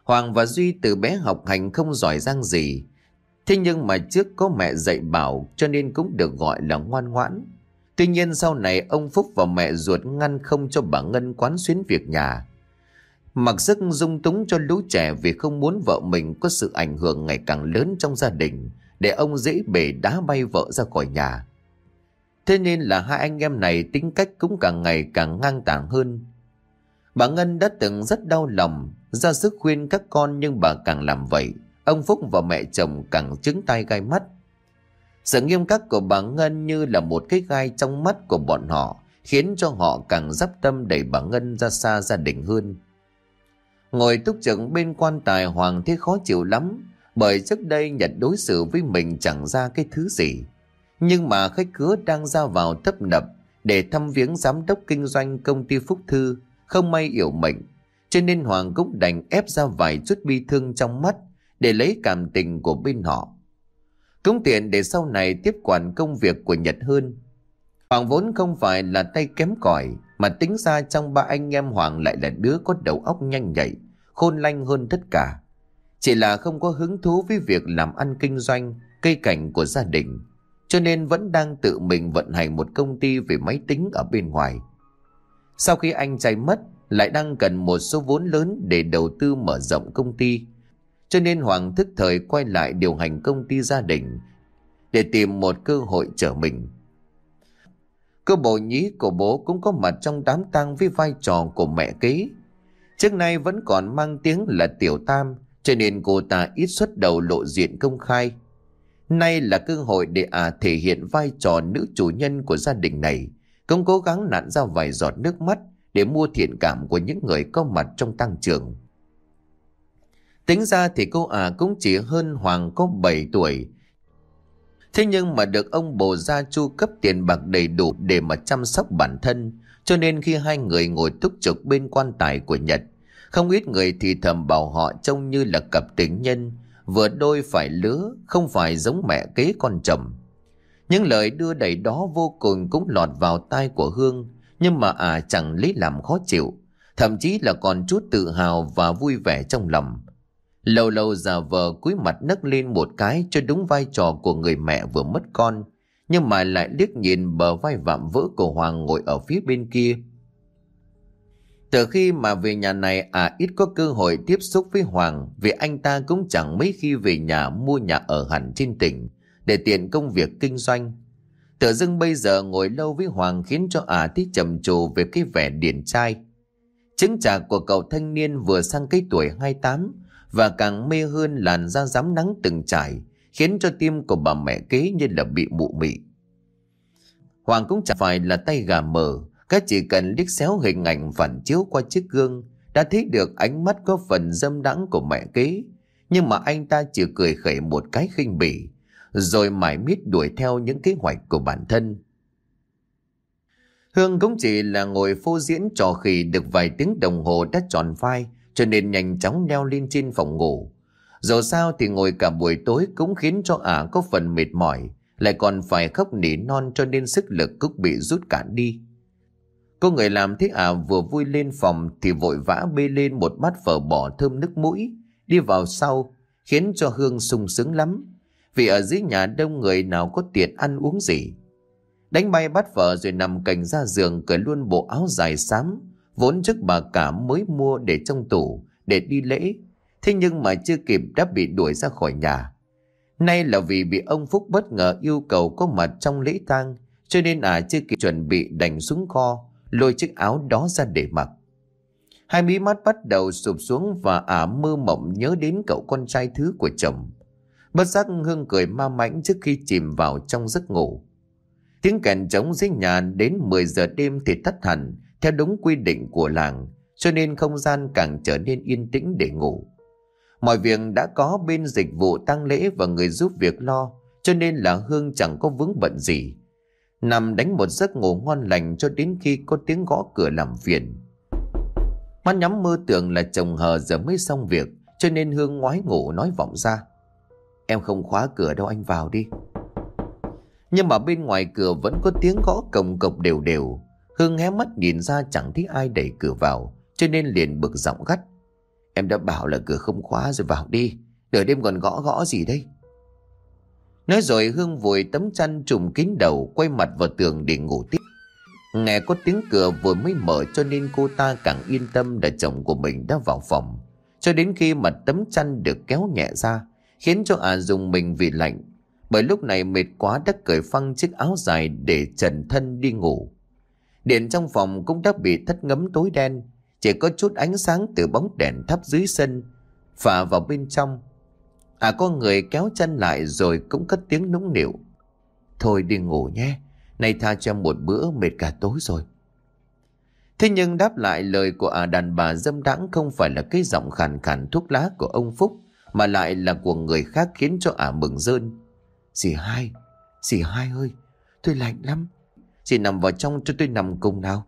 Hoàng và Duy từ bé học hành không giỏi giang gì. Thế nhưng mà trước có mẹ dạy bảo cho nên cũng được gọi là ngoan ngoãn. Tuy nhiên sau này ông Phúc và mẹ ruột ngăn không cho bà Ngân quán xuyến việc nhà. Mặc sức dung túng cho lũ trẻ vì không muốn vợ mình có sự ảnh hưởng ngày càng lớn trong gia đình, để ông dễ bể đá bay vợ ra khỏi nhà. Thế nên là hai anh em này tính cách cũng càng ngày càng ngang tàng hơn. Bà Ngân đã từng rất đau lòng, ra sức khuyên các con, nhưng bà càng làm vậy, ông Phúc và mẹ chồng càng trứng tai gai mắt. Sự nghiêm khắc của bà Ngân như là một cái gai trong mắt của bọn họ, khiến cho họ càng dắp tâm đẩy bà Ngân ra xa gia đình hơn. Ngồi túc trực bên quan tài, Hoàng thấy khó chịu lắm, bởi trước đây Nhật đối xử với mình chẳng ra cái thứ gì. Nhưng mà khách khứa đang ra vào tấp nập để thăm viếng giám đốc kinh doanh công ty Phúc Thư không may yểu mệnh, cho nên Hoàng cũng đành ép ra vài chút bi thương trong mắt để lấy cảm tình của bên họ, cũng tiện để sau này tiếp quản công việc của Nhật hơn. Hoàng vốn không phải là tay kém cỏi, mà tính ra trong ba anh em Hoàng lại là đứa có đầu óc nhanh nhạy, khôn lanh hơn tất cả. Chỉ là không có hứng thú với việc làm ăn kinh doanh, cây cảnh của gia đình, cho nên vẫn đang tự mình vận hành một công ty về máy tính ở bên ngoài. Sau khi anh trai mất, lại đang cần một số vốn lớn để đầu tư mở rộng công ty, cho nên Hoàng thức thời quay lại điều hành công ty gia đình để tìm một cơ hội trở mình. Cô bồ nhí của bố cũng có mặt trong đám tang với vai trò của mẹ kế. Trước nay vẫn còn mang tiếng là Tiểu Tam, cho nên cô ta ít xuất đầu lộ diện công khai. Nay là cơ hội để à thể hiện vai trò nữ chủ nhân của gia đình này, cũng cố gắng nặn ra vài giọt nước mắt để mua thiện cảm của những người có mặt trong tang trường. Tính ra thì cô à cũng chỉ hơn Hoàng có bảy tuổi. Thế nhưng mà được ông bồ gia chu cấp tiền bạc đầy đủ để mà chăm sóc bản thân, cho nên khi hai người ngồi túc trực bên quan tài của Nhật, không ít người thì thầm bảo họ trông như là cặp tình nhân, vừa đôi phải lứa, không phải giống mẹ kế con chồng. Những lời đưa đẩy đó vô cùng cũng lọt vào tai của Hương, nhưng mà à chẳng lấy làm khó chịu, thậm chí là còn chút tự hào và vui vẻ trong lòng. Lâu lâu giả vờ cúi mặt nấc lên một cái cho đúng vai trò của người mẹ vừa mất con, nhưng mà lại liếc nhìn bờ vai vạm vỡ của Hoàng ngồi ở phía bên kia. Từ khi mà về nhà này, à ít có cơ hội tiếp xúc với Hoàng, vì anh ta cũng chẳng mấy khi về nhà mua nhà ở hẳn trên tỉnh để tiện công việc kinh doanh. Tự dưng bây giờ ngồi lâu với Hoàng khiến cho à thấy trầm trồ về cái vẻ điển trai. Chứng chạc của cậu thanh niên vừa sang cái tuổi hai mươi tám, và càng mê hơn làn da rám nắng từng trải, khiến cho tim của bà mẹ kế như là bị mụ mị. Hoàng cũng chẳng phải là tay gà mờ, các chỉ cần liếc xéo hình ảnh phản chiếu qua chiếc gương đã thấy được ánh mắt có phần dâm đãng của mẹ kế, nhưng mà anh ta chỉ cười khẩy một cái khinh bỉ, rồi mải miết đuổi theo những kế hoạch của bản thân. Hương cũng chỉ là ngồi phô diễn trò khỉ được vài tiếng đồng hồ đã tròn vai, cho nên nhanh chóng leo lên trên phòng ngủ. Dẫu sao thì ngồi cả buổi tối cũng khiến cho ả có phần mệt mỏi, lại còn phải khóc nỉ non, cho nên sức lực cũng bị rút cạn đi. Cô người làm thấy ả vừa vui lên phòng thì vội vã bê lên một bát phở bò thơm nức mũi đi vào sau, khiến cho Hương sung sướng lắm, vì ở dưới nhà đông người nào có tiền ăn uống gì. Đánh bay bát phở rồi nằm cạnh ra giường, cởi luôn bộ áo dài xám vốn trước bà cả mới mua để trong tủ để đi lễ, thế nhưng mà chưa kịp đã bị đuổi ra khỏi nhà. Nay là vì bị ông Phúc bất ngờ yêu cầu có mặt trong lễ tang, cho nên ả chưa kịp chuẩn bị đành xuống kho lôi chiếc áo đó ra để mặc. Hai mí mắt bắt đầu sụp xuống và ả mơ mộng nhớ đến cậu con trai thứ của chồng. Bất giác Hương cười ma mãnh trước khi chìm vào trong giấc ngủ. Tiếng kèn trống dưới nhà đến mười giờ đêm thì tắt hẳn theo đúng quy định của làng, cho nên không gian càng trở nên yên tĩnh để ngủ. Mọi việc đã có bên dịch vụ tang lễ và người giúp việc lo, cho nên là Hương chẳng có vướng bận gì. Nằm đánh một giấc ngủ ngon lành cho đến khi có tiếng gõ cửa làm phiền. Mắt nhắm mơ tưởng là chồng hờ giờ mới xong việc, cho nên Hương ngoái ngủ nói vọng ra: "Em không khóa cửa đâu, anh vào đi." Nhưng mà bên ngoài cửa vẫn có tiếng gõ cồng cộc đều đều. Hương hé mắt nhìn ra chẳng thấy ai đẩy cửa vào, cho nên liền bực giọng gắt: Em đã bảo là cửa không khóa rồi, vào đi. Nửa đêm còn gõ gõ gì đây? Nói rồi Hương vội tấm chăn trùm kín đầu, quay mặt vào tường để ngủ tiếp. Nghe có tiếng cửa vừa mới mở cho nên cô ta càng yên tâm là chồng của mình đã vào phòng. Cho đến khi mà tấm chăn được kéo nhẹ ra, khiến cho ả dùng mình vì lạnh. Bởi lúc này mệt quá đã cởi phăng chiếc áo dài để trần thân đi ngủ. Điện trong phòng cũng đã bị thất ngấm tối đen, chỉ có chút ánh sáng từ bóng đèn thắp dưới sân phả vào bên trong. À có người kéo chân lại rồi cũng cất tiếng nũng nịu. Thôi đi ngủ nhé, nay tha cho em một bữa, mệt cả tối rồi. Thế nhưng đáp lại lời của à đàn bà dâm đãng không phải là cái giọng khàn khàn thuốc lá của ông Phúc, mà lại là của người khác, khiến cho ả mừng rơn. Dì Hai, dì Hai ơi, tôi lạnh lắm, dì nằm vào trong cho tôi nằm cùng nào.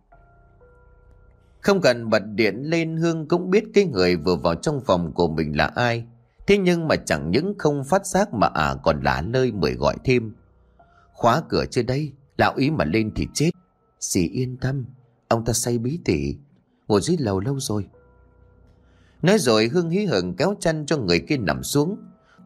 Không cần bật điện lên, Hương cũng biết cái người vừa vào trong phòng của mình là ai. Thế nhưng mà chẳng những không phát giác mà ả còn lả lơi mời gọi thêm. Khóa cửa chưa đây, lão ý mà lên thì chết. Dì yên tâm, ông ta say bí tỉ, ngồi dưới lầu lâu rồi. Nói rồi Hương hí hửng kéo chăn cho người kia nằm xuống.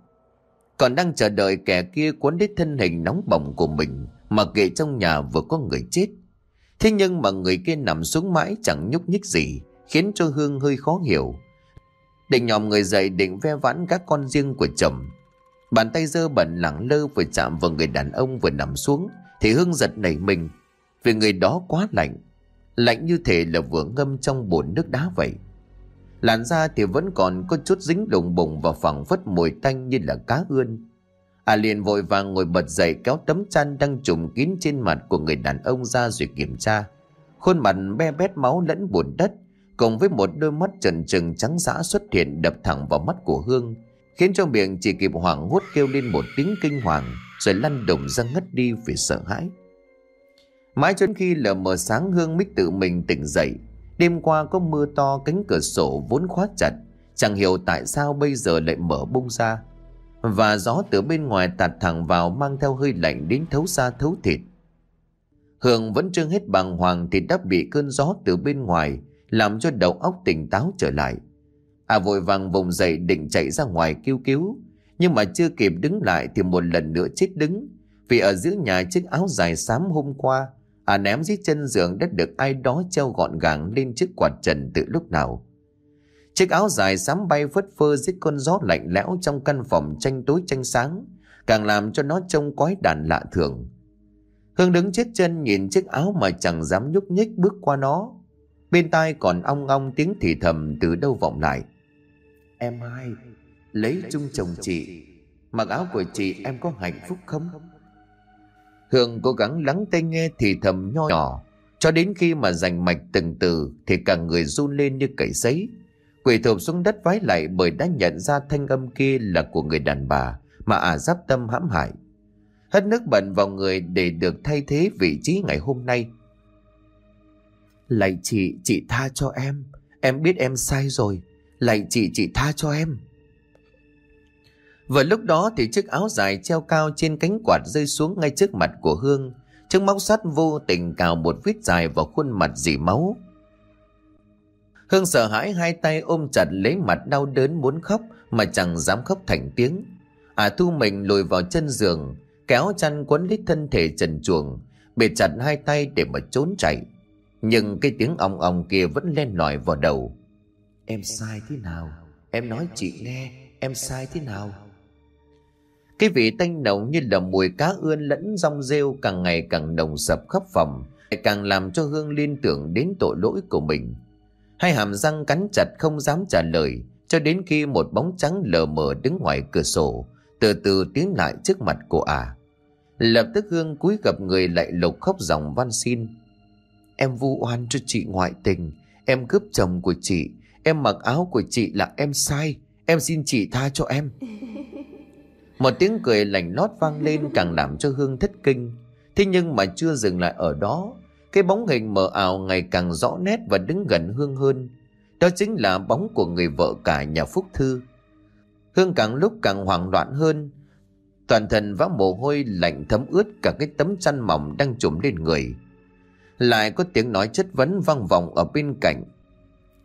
Còn đang chờ đợi kẻ kia cuốn đến thân hình nóng bỏng của mình, mà kệ trong nhà vừa có người chết. Thế nhưng mà người kia nằm xuống mãi chẳng nhúc nhích gì, khiến cho Hương hơi khó hiểu. Định nhòm người dậy định ve vãn các con riêng của chồng. Bàn tay dơ bẩn lẳng lơ vừa chạm vào người đàn ông vừa nằm xuống thì Hương giật nảy mình, vì người đó quá lạnh. Lạnh như thể là vừa ngâm trong bồn nước đá vậy. Làn da thì vẫn còn có chút dính đùng bùng và phảng phất mùi tanh như là cá ươn. À liền vội vàng ngồi bật dậy, kéo tấm chăn đang trùm kín trên mặt của người đàn ông ra rồi kiểm tra. Khuôn mặt be bét máu lẫn bùn đất, cùng với một đôi mắt trần trừng trắng dã xuất hiện đập thẳng vào mắt của Hương, khiến cho miệng chỉ kịp hoảng hốt kêu lên một tiếng kinh hoàng, rồi lăn đùng ra ngất đi vì sợ hãi. Mãi cho đến khi lờ mờ sáng, Hương mới tự mình tỉnh dậy. Đêm qua có mưa to, cánh cửa sổ vốn khóa chặt, chẳng hiểu tại sao bây giờ lại mở bung ra, và gió từ bên ngoài tạt thẳng vào, mang theo hơi lạnh đến thấu da thấu thịt. Hương vẫn chưa hết bàng hoàng thì đã bị cơn gió từ bên ngoài làm cho đầu óc tỉnh táo trở lại. À vội vàng vùng dậy định chạy ra ngoài kêu cứu, nhưng mà chưa kịp đứng lại thì một lần nữa chết đứng, vì ở giữa nhà chiếc áo dài xám hôm qua à ném dưới chân giường đã được ai đó treo gọn gàng lên chiếc quạt trần từ lúc nào. Chiếc áo dài xám bay phất phơ dưới cơn gió lạnh lẽo trong căn phòng tranh tối tranh sáng, càng làm cho nó trông quái đản lạ thường. Hương đứng chết chân nhìn chiếc áo mà chẳng dám nhúc nhích bước qua nó. Bên tai còn ong ong tiếng thì thầm từ đâu vọng lại. Em Hai, lấy chung chồng chị, mặc áo của chị em có hạnh phúc không? Hương cố gắng lắng tai nghe thì thầm nho nhỏ, cho đến khi mà rành mạch từng từ thì cả người run lên như cầy sấy. Quỳ thụp xuống đất vái lạy, bởi đã nhận ra thanh âm kia là của người đàn bà mà ả giáp tâm hãm hại. Hất nước bẩn vào người để được thay thế vị trí ngày hôm nay. Lạy chị, chị tha cho em. Em biết em sai rồi. Lạy chị, chị tha cho em. Vừa lúc đó thì chiếc áo dài treo cao trên cánh quạt rơi xuống ngay trước mặt của Hương. Chiếc móc sắt vô tình cào một vết dài vào khuôn mặt rỉ máu. Hương sợ hãi, hai tay ôm chặt lấy mặt đau đớn muốn khóc mà chẳng dám khóc thành tiếng. À thu mình lùi vào chân giường, kéo chăn quấn lấy thân thể trần truồng, bịt chặt hai tay để mà trốn chạy. Nhưng cái tiếng ong ong kia vẫn len lỏi vào đầu. Em sai thế nào? Em nói chị nghe, em sai thế nào? Cái vị tanh nồng như là mùi cá ươn lẫn rong rêu càng ngày càng nồng sập khắp phòng, càng làm cho Hương liên tưởng đến tội lỗi của mình. Hai hàm răng cắn chặt không dám trả lời, cho đến khi một bóng trắng lờ mờ đứng ngoài cửa sổ từ từ tiến lại trước mặt của ả. À. Lập tức Hương cúi gập người lại lục khóc dòng van xin. Em vu oan cho chị ngoại tình, em cướp chồng của chị, em mặc áo của chị là em sai, em xin chị tha cho em. Một tiếng cười lành lót vang lên càng làm cho Hương thất kinh. Thế nhưng mà chưa dừng lại ở đó, cái bóng hình mờ ảo ngày càng rõ nét và đứng gần Hương hơn. Đó chính là bóng của người vợ cả nhà Phúc Thư. Hương càng lúc càng hoảng loạn hơn, toàn thân vã mồ hôi lạnh thấm ướt cả cái tấm chăn mỏng đang trùm lên người. Lại có tiếng nói chất vấn vang vọng ở bên cạnh.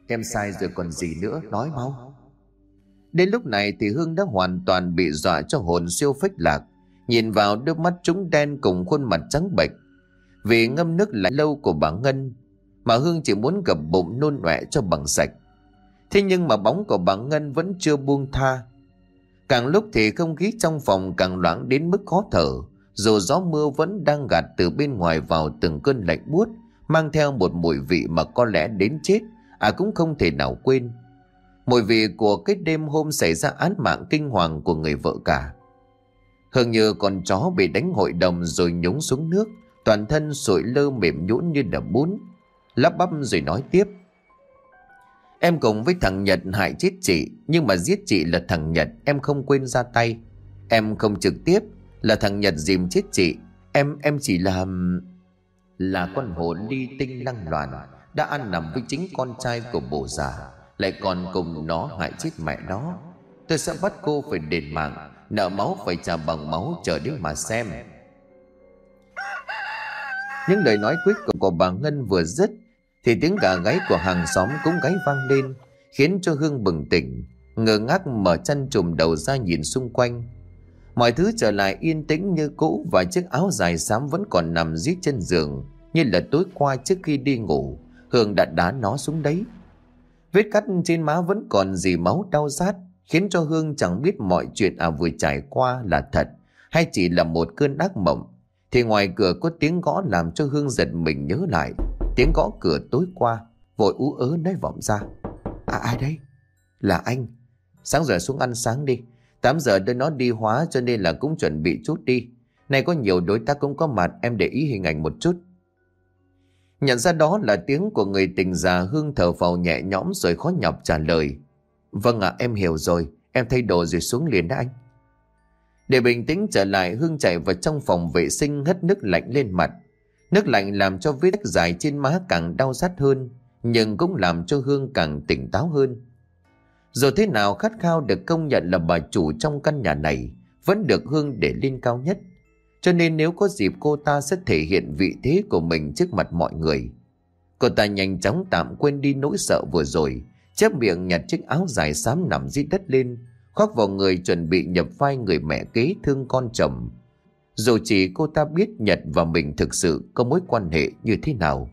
Em sai rồi còn gì nữa, nói mau. Đến lúc này thì Hương đã hoàn toàn bị dọa cho hồn siêu phách lạc. Nhìn vào đôi mắt trũng đen cùng khuôn mặt trắng bệch vì ngâm nước lạnh lâu của bà Ngân, mà Hương chỉ muốn gập bụng nôn ọe cho bằng sạch. Thế nhưng mà bóng của bà Ngân vẫn chưa buông tha. Càng lúc thì không khí trong phòng càng loãng đến mức khó thở, dù gió mưa vẫn đang gạt từ bên ngoài vào từng cơn lạnh buốt, mang theo một mùi vị mà có lẽ đến chết à cũng không thể nào quên. Mùi vị của cái đêm hôm xảy ra án mạng kinh hoàng của người vợ cả. Hương như con chó bị đánh hội đồng rồi nhúng xuống nước, toàn thân sụi lơ mềm nhũn như là bún, lắp bắp rồi nói tiếp. Em cùng với thằng Nhật hại chết chị, nhưng mà giết chị là thằng Nhật, em không quên ra tay. Em không trực tiếp, là thằng Nhật dìm chết chị. Em em chỉ là... Là con hồ ly tinh lăng loàn, đã ăn nằm với chính con trai của bồ già, lại còn cùng nó hại chết mẹ nó. Tôi sẽ bắt cô phải đền mạng, nợ máu phải trả bằng máu, chờ đến mà xem. Những lời nói cuối cùng của bà Ngân vừa dứt thì tiếng gà gáy của hàng xóm cũng gáy vang lên, khiến cho Hương bừng tỉnh, ngơ ngác mở chăn trùm đầu ra nhìn xung quanh. Mọi thứ trở lại yên tĩnh như cũ, và chiếc áo dài xám vẫn còn nằm dưới chân giường như là tối qua trước khi đi ngủ Hương đã đá nó xuống đấy. Vết cắt trên má vẫn còn dì máu đau rát, khiến cho Hương chẳng biết mọi chuyện à vừa trải qua là thật hay chỉ là một cơn ác mộng. Thì ngoài cửa có tiếng gõ làm cho Hương giật mình nhớ lại tiếng gõ cửa tối qua, vội ú ớ nói vọng ra. À ai đấy? Là anh. Sáng giờ xuống ăn sáng đi, tám giờ đưa nó đi hóa cho nên là cũng chuẩn bị chút đi. Này có nhiều đối tác cũng có mặt, em để ý hình ảnh một chút. Nhận ra đó là tiếng của người tình già, Hương thở phào nhẹ nhõm rồi khó nhọc trả lời. Vâng ạ, à, em hiểu rồi, em thay đồ rồi xuống liền đó anh. Để bình tĩnh trở lại, Hương chạy vào trong phòng vệ sinh hất nước lạnh lên mặt. Nước lạnh làm cho vết dài trên má càng đau rát hơn, nhưng cũng làm cho Hương càng tỉnh táo hơn. Dù thế nào, khát khao được công nhận là bà chủ trong căn nhà này vẫn được Hương để lên cao nhất. Cho nên nếu có dịp, cô ta sẽ thể hiện vị thế của mình trước mặt mọi người. Cô ta nhanh chóng tạm quên đi nỗi sợ vừa rồi, chép miệng nhặt chiếc áo dài xám nằm dưới đất lên, khoác vào người chuẩn bị nhập vai người mẹ kế thương con chồng. Dù chỉ cô ta biết Nhật và mình thực sự có mối quan hệ như thế nào.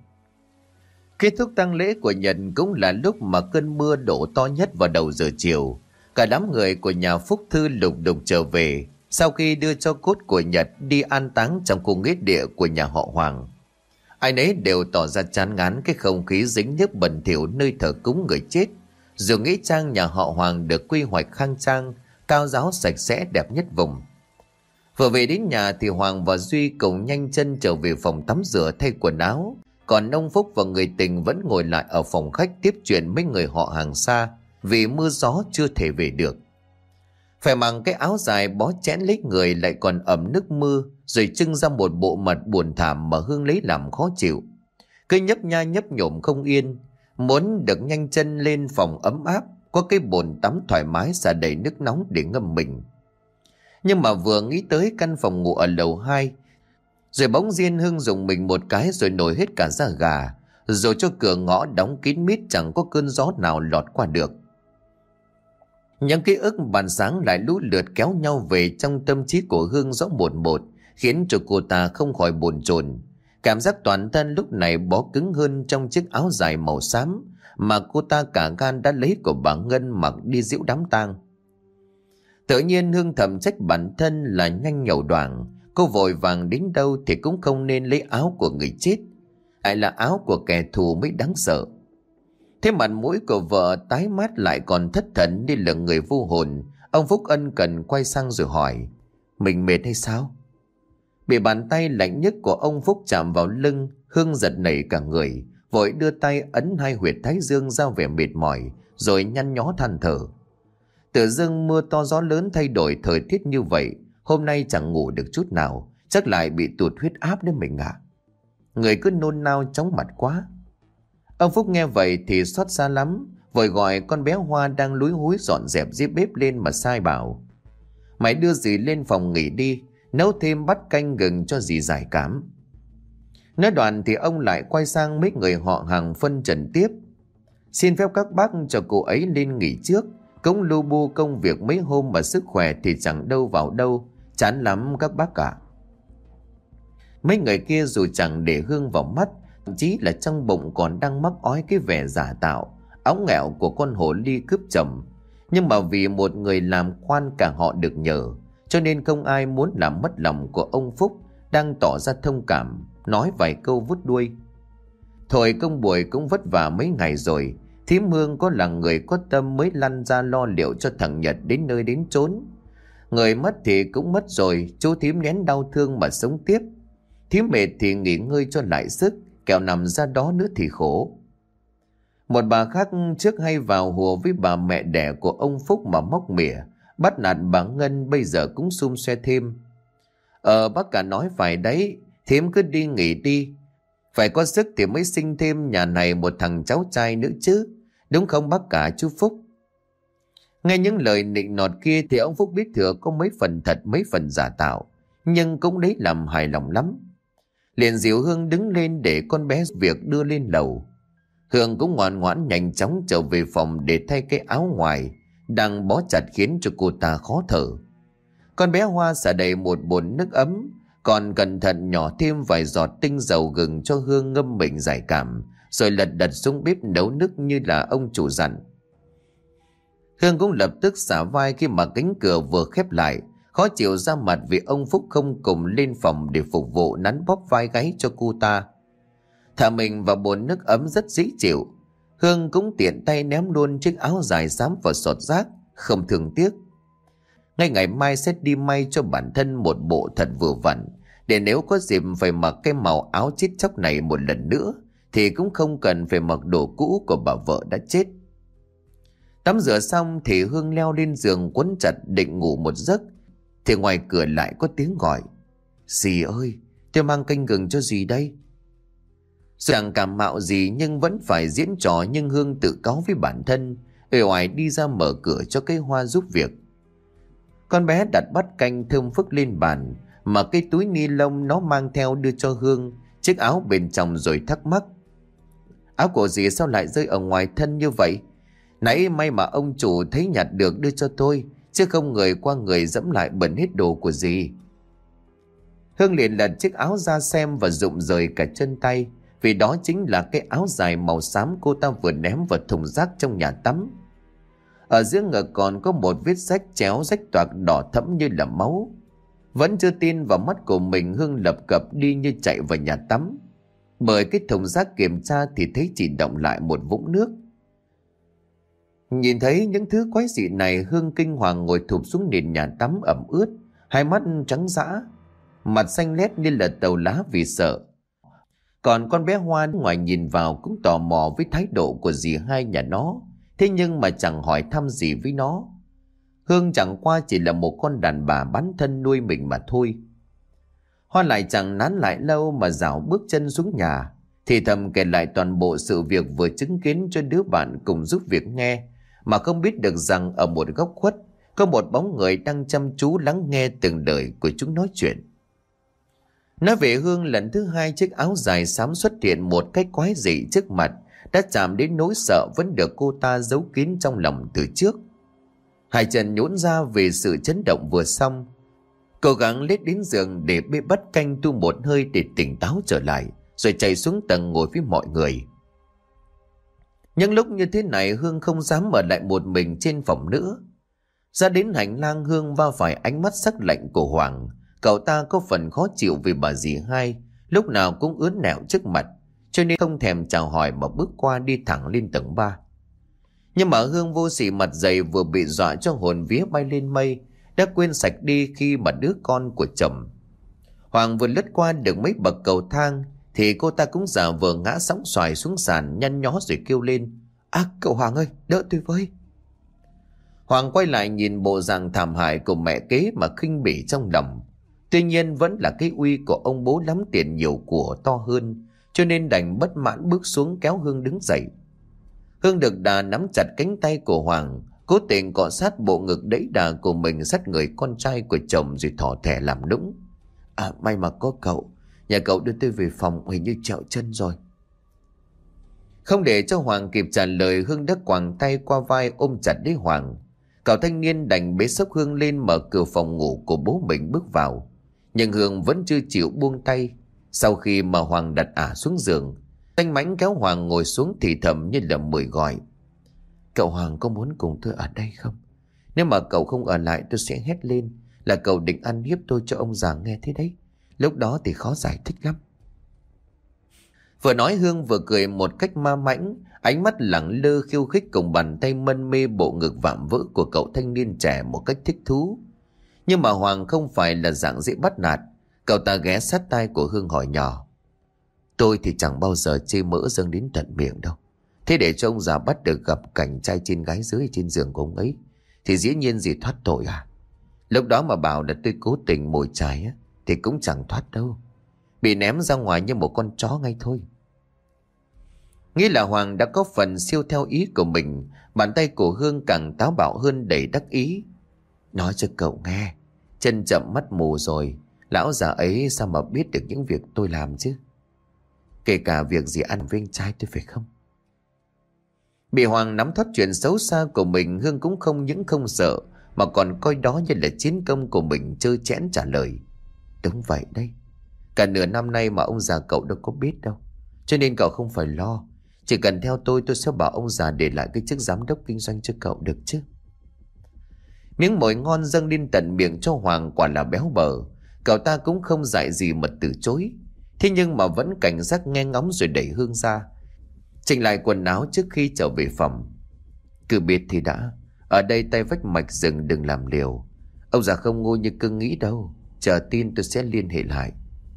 Kết thúc tang lễ của Nhật cũng là lúc mà cơn mưa đổ to nhất vào đầu giờ chiều. Cả đám người của nhà Phúc Thư lục đục trở về sau khi đưa cho cốt của Nhật đi an táng trong khu nghĩa địa của nhà họ Hoàng. Ai nấy đều tỏ ra chán ngán cái không khí dính nhớp bẩn thỉu nơi thờ cúng người chết. Dù nghĩa trang nhà họ Hoàng được quy hoạch khang trang, cao ráo, sạch sẽ, đẹp nhất vùng. Vừa về đến nhà thì Hoàng và Duy cùng nhanh chân trở về phòng tắm rửa thay quần áo. Còn ông Phúc và người tình vẫn ngồi lại ở phòng khách tiếp chuyện mấy người họ hàng xa vì mưa gió chưa thể về được. Phải mặc cái áo dài bó chẽn lấy người, lại còn ẩm nước mưa, rồi trưng ra một bộ mặt buồn thảm mà Hương lấy làm khó chịu. Cứ nhấp nha nhấp nhổm không yên, muốn được nhanh chân lên phòng ấm áp, có cái bồn tắm thoải mái xả đầy nước nóng để ngâm mình. Nhưng mà vừa nghĩ tới căn phòng ngủ ở lầu hai, rồi bỗng nhiên Hương dùng mình một cái rồi nổi hết cả da gà, rồi cho cửa ngõ đóng kín mít, chẳng có cơn gió nào lọt qua được. Những ký ức bàn sáng lại lũ lượt kéo nhau về trong tâm trí của Hương rõ một một, khiến cho cô ta không khỏi bồn chồn. Cảm giác toàn thân lúc này bó cứng hơn trong chiếc áo dài màu xám mà cô ta cả gan đã lấy của bà Ngân mặc đi giễu đám tang. Tự nhiên Hương thầm trách bản thân là nhanh nhẩu đoảng. Cô vội vàng đến đâu thì cũng không nên lấy áo của người chết, lại là áo của kẻ thù mới đáng sợ. Thế mặt mũi của vợ tái mát, lại còn thất thần như là người vô hồn. Ông Phúc ân cần quay sang rồi hỏi: Mình mệt hay sao? Bị bàn tay lạnh nhất của ông Phúc chạm vào lưng, Hương giật nảy cả người, vội đưa tay ấn hai huyệt thái dương ra vẻ mệt mỏi, rồi nhăn nhó than thở. Tự dưng mưa to gió lớn thay đổi thời tiết như vậy, hôm nay chẳng ngủ được chút nào, chắc lại bị tụt huyết áp đấy mình ạ. Người cứ nôn nao chóng mặt quá. Ông Phúc nghe vậy thì xót xa lắm, vội gọi con bé Hoa đang lúi húi dọn dẹp dưới bếp lên mà sai bảo: Mày đưa dì lên phòng nghỉ đi, nấu thêm bát canh gừng cho dì giải cảm. Nói đoạn thì ông lại quay sang mấy người họ hàng phân trần tiếp: Xin phép các bác cho cô ấy lên nghỉ trước. Cũng lu bu công việc mấy hôm mà sức khỏe thì chẳng đâu vào đâu. Chán lắm các bác ạ. Mấy người kia dù chẳng để Hương vào mắt, thậm chí là trong bụng còn đang mắc ói cái vẻ giả tạo, óng nghẹo của con hồ ly cướp chồng. Nhưng mà vì một người làm quan cả họ được nhờ, cho nên không ai muốn làm mất lòng của ông Phúc đang tỏ ra thông cảm, nói vài câu vút đuôi. Thôi công buổi cũng vất vả mấy ngày rồi, thím Hương có là người có tâm mới lăn ra lo liệu cho thằng Nhật đến nơi đến chốn. Người mất thì cũng mất rồi, chú thím nén đau thương mà sống tiếp. Thím mệt thì nghỉ ngơi cho lại sức, kẻo nằm ra đó nữa thì khổ. Một bà khác trước hay vào hùa với bà mẹ đẻ của ông Phúc mà móc mỉa, bắt nạt bà Ngân, bây giờ cũng xum xoe thêm. Ờ bác cả nói phải đấy, thím cứ đi nghỉ đi. Phải có sức thì mới sinh thêm nhà này một thằng cháu trai nữa chứ, đúng không bác cả chú Phúc? Nghe những lời nịnh nọt kia thì ông Phúc biết thừa có mấy phần thật mấy phần giả tạo, nhưng cũng lấy làm hài lòng lắm. Liền dìu Hương đứng lên để con bé việc đưa lên lầu. Hương cũng ngoan ngoãn nhanh chóng trở về phòng để thay cái áo ngoài đang bó chặt khiến cho cô ta khó thở. Con bé Hoa xả đầy một bồn nước ấm, còn cẩn thận nhỏ thêm vài giọt tinh dầu gừng cho Hương ngâm mình giải cảm, rồi lật đật xuống bếp nấu nước như là ông chủ dặn. Hương cũng lập tức xả vai khi mà cánh cửa vừa khép lại, khó chịu ra mặt vì ông Phúc không cùng lên phòng để phục vụ nắn bóp vai gáy cho cô ta. Thả mình vào bồn nước ấm rất dễ chịu, Hương cũng tiện tay ném luôn chiếc áo dài xám vào sọt rác, không thương tiếc. Ngay ngày mai sẽ đi may cho bản thân một bộ thật vừa vặn, để nếu có dịp phải mặc cái màu áo chết chóc này một lần nữa thì cũng không cần phải mặc đồ cũ của bà vợ đã chết. Tắm rửa xong thì Hương leo lên giường quấn chặt định ngủ một giấc, thì ngoài cửa lại có tiếng gọi. Dì ơi, tôi mang canh gừng cho dì đây. Chẳng cảm mạo gì nhưng vẫn phải diễn trò, nhưng Hương tự cáu với bản thân, uể oải đi ra mở cửa cho cái Hoa giúp việc. Con bé đặt bát canh thơm phức lên bàn, mà cái túi ni lông nó mang theo đưa cho Hương chiếc áo bên trong rồi thắc mắc. Áo của dì sao lại rơi ở ngoài thân như vậy? Nãy may mà ông chủ thấy nhặt được đưa cho tôi, chứ không người qua người dẫm lại bẩn hết đồ của dì. Hương liền lật chiếc áo ra xem và rụng rời cả chân tay, vì đó chính là cái áo dài màu xám cô ta vừa ném vào thùng rác trong nhà tắm. Ở giữa ngực còn có một vết rách chéo rách toạc đỏ thẫm như là máu. Vẫn chưa tin vào mắt của mình, Hương lập cập đi như chạy vào nhà tắm. Bởi cái thùng rác kiểm tra thì thấy chỉ động lại một vũng nước. Nhìn thấy những thứ quái dị này, Hương kinh hoàng ngồi thụp xuống nền nhà tắm ẩm ướt, hai mắt trắng dã, mặt xanh lét như là tàu lá vì sợ. Còn con bé Hoa ngoài nhìn vào cũng tò mò với thái độ của dì hai nhà nó, thế nhưng mà chẳng hỏi thăm gì với nó. Hương chẳng qua chỉ là một con đàn bà bán thân nuôi mình mà thôi. Hoa lại chẳng nán lại lâu mà dạo bước chân xuống nhà, thì thầm kể lại toàn bộ sự việc vừa chứng kiến cho đứa bạn cùng giúp việc nghe, mà không biết được rằng ở một góc khuất có một bóng người đang chăm chú lắng nghe từng lời của chúng nói chuyện. Nói về Hương lần thứ hai, chiếc áo dài xám xuất hiện một cách quái dị trước mặt, đã chạm đến nỗi sợ vẫn được cô ta giấu kín trong lòng từ trước. Hai chân nhũn ra vì sự chấn động vừa xong, cố gắng lết đến giường để bê bát canh tu một hơi để tỉnh táo trở lại, rồi chạy xuống tầng ngồi với mọi người. Những lúc như thế này, Hương không dám ở lại một mình trên phòng nữa. Ra đến hành lang, Hương va phải ánh mắt sắc lạnh của Hoàng. Cậu ta có phần khó chịu vì bà dì hai lúc nào cũng ướn nẹo trước mặt, cho nên không thèm chào hỏi mà bước qua đi thẳng lên tầng ba. Nhưng mà Hương vô sỉ mặt dày vừa bị dọa cho hồn vía bay lên mây, đã quên sạch đi khi mà đứa con của chồng. Hoàng vừa lướt qua được mấy bậc cầu thang thì cô ta cũng giả vờ ngã sóng xoài xuống sàn, nhăn nhó rồi kêu lên: À cậu Hoàng ơi, đỡ tôi với. Hoàng quay lại nhìn bộ dạng thảm hại của mẹ kế mà khinh bỉ trong lòng. Tuy nhiên vẫn là cái uy của ông bố lắm tiền nhiều của to hơn, cho nên đành bất mãn bước xuống kéo Hương đứng dậy. Hương được đà nắm chặt cánh tay của Hoàng, cố tình cọ sát bộ ngực đẫy đà của mình sát người con trai của chồng rồi thỏ thẻ làm nũng. À may mà có cậu, nhà cậu đưa tôi về phòng, hình như trẹo chân rồi. Không để cho Hoàng kịp trả lời, Hương đã quàng tay qua vai ôm chặt lấy Hoàng. Cậu thanh niên đành bế xốc Hương lên, mở cửa phòng ngủ của bố mình bước vào. Nhưng Hương vẫn chưa chịu buông tay. Sau khi mà Hoàng đặt ả xuống giường, Thanh Mãnh kéo Hoàng ngồi xuống thì thầm như là mời gọi. Cậu Hoàng có muốn cùng tôi ở đây không? Nếu mà cậu không ở lại tôi sẽ hét lên là cậu định ăn hiếp tôi cho ông già nghe thế đấy. Lúc đó thì khó giải thích lắm. Vừa nói Hương vừa cười một cách ma mãnh, ánh mắt lẳng lơ khiêu khích cùng bàn tay mân mê bộ ngực vạm vỡ của cậu thanh niên trẻ một cách thích thú. Nhưng mà Hoàng không phải là dạng dễ bắt nạt. Cậu ta ghé sát tai của Hương hỏi nhỏ. Tôi thì chẳng bao giờ chê mỡ dâng đến tận miệng đâu. Thế để cho ông già bắt được gặp cảnh trai trên gái dưới trên giường của ông ấy thì dĩ nhiên gì thoát tội à? Lúc đó mà bảo là tôi cố tình mồi chài á thì cũng chẳng thoát đâu. Bị ném ra ngoài như một con chó ngay thôi. Nghĩ là Hoàng đã có phần siêu theo ý của mình. Bàn tay của Hương càng táo bạo hơn, đầy đắc ý. Nói cho cậu nghe, chân chậm mắt mù rồi, lão già ấy sao mà biết được những việc tôi làm chứ? Kể cả việc gì ăn với anh trai tôi phải không? Bị Hoàng nắm thoát chuyện xấu xa của mình, Hương cũng không những không sợ mà còn coi đó như là chiến công của mình, trơ trẽn trả lời. Đúng vậy đấy. Cả nửa năm nay mà ông già cậu đâu có biết đâu. Cho nên cậu không phải lo. Chỉ cần theo tôi tôi sẽ bảo ông già để lại cái chức giám đốc kinh doanh cho cậu được chứ. Miếng mồi ngon dâng lên tận miệng cho Hoàng quả là béo bở. Cậu ta cũng không dại gì mà từ chối. Thế nhưng mà vẫn cảnh giác nghe ngóng rồi đẩy Hương ra, chỉnh lại quần áo trước khi trở về phòng. Cứ biết thì đã. Ở đây tay vách mạch rừng, đừng làm liều. Ông già không ngu như cưng nghĩ đâu. Chờ tin tôi sẽ liên hệ lại.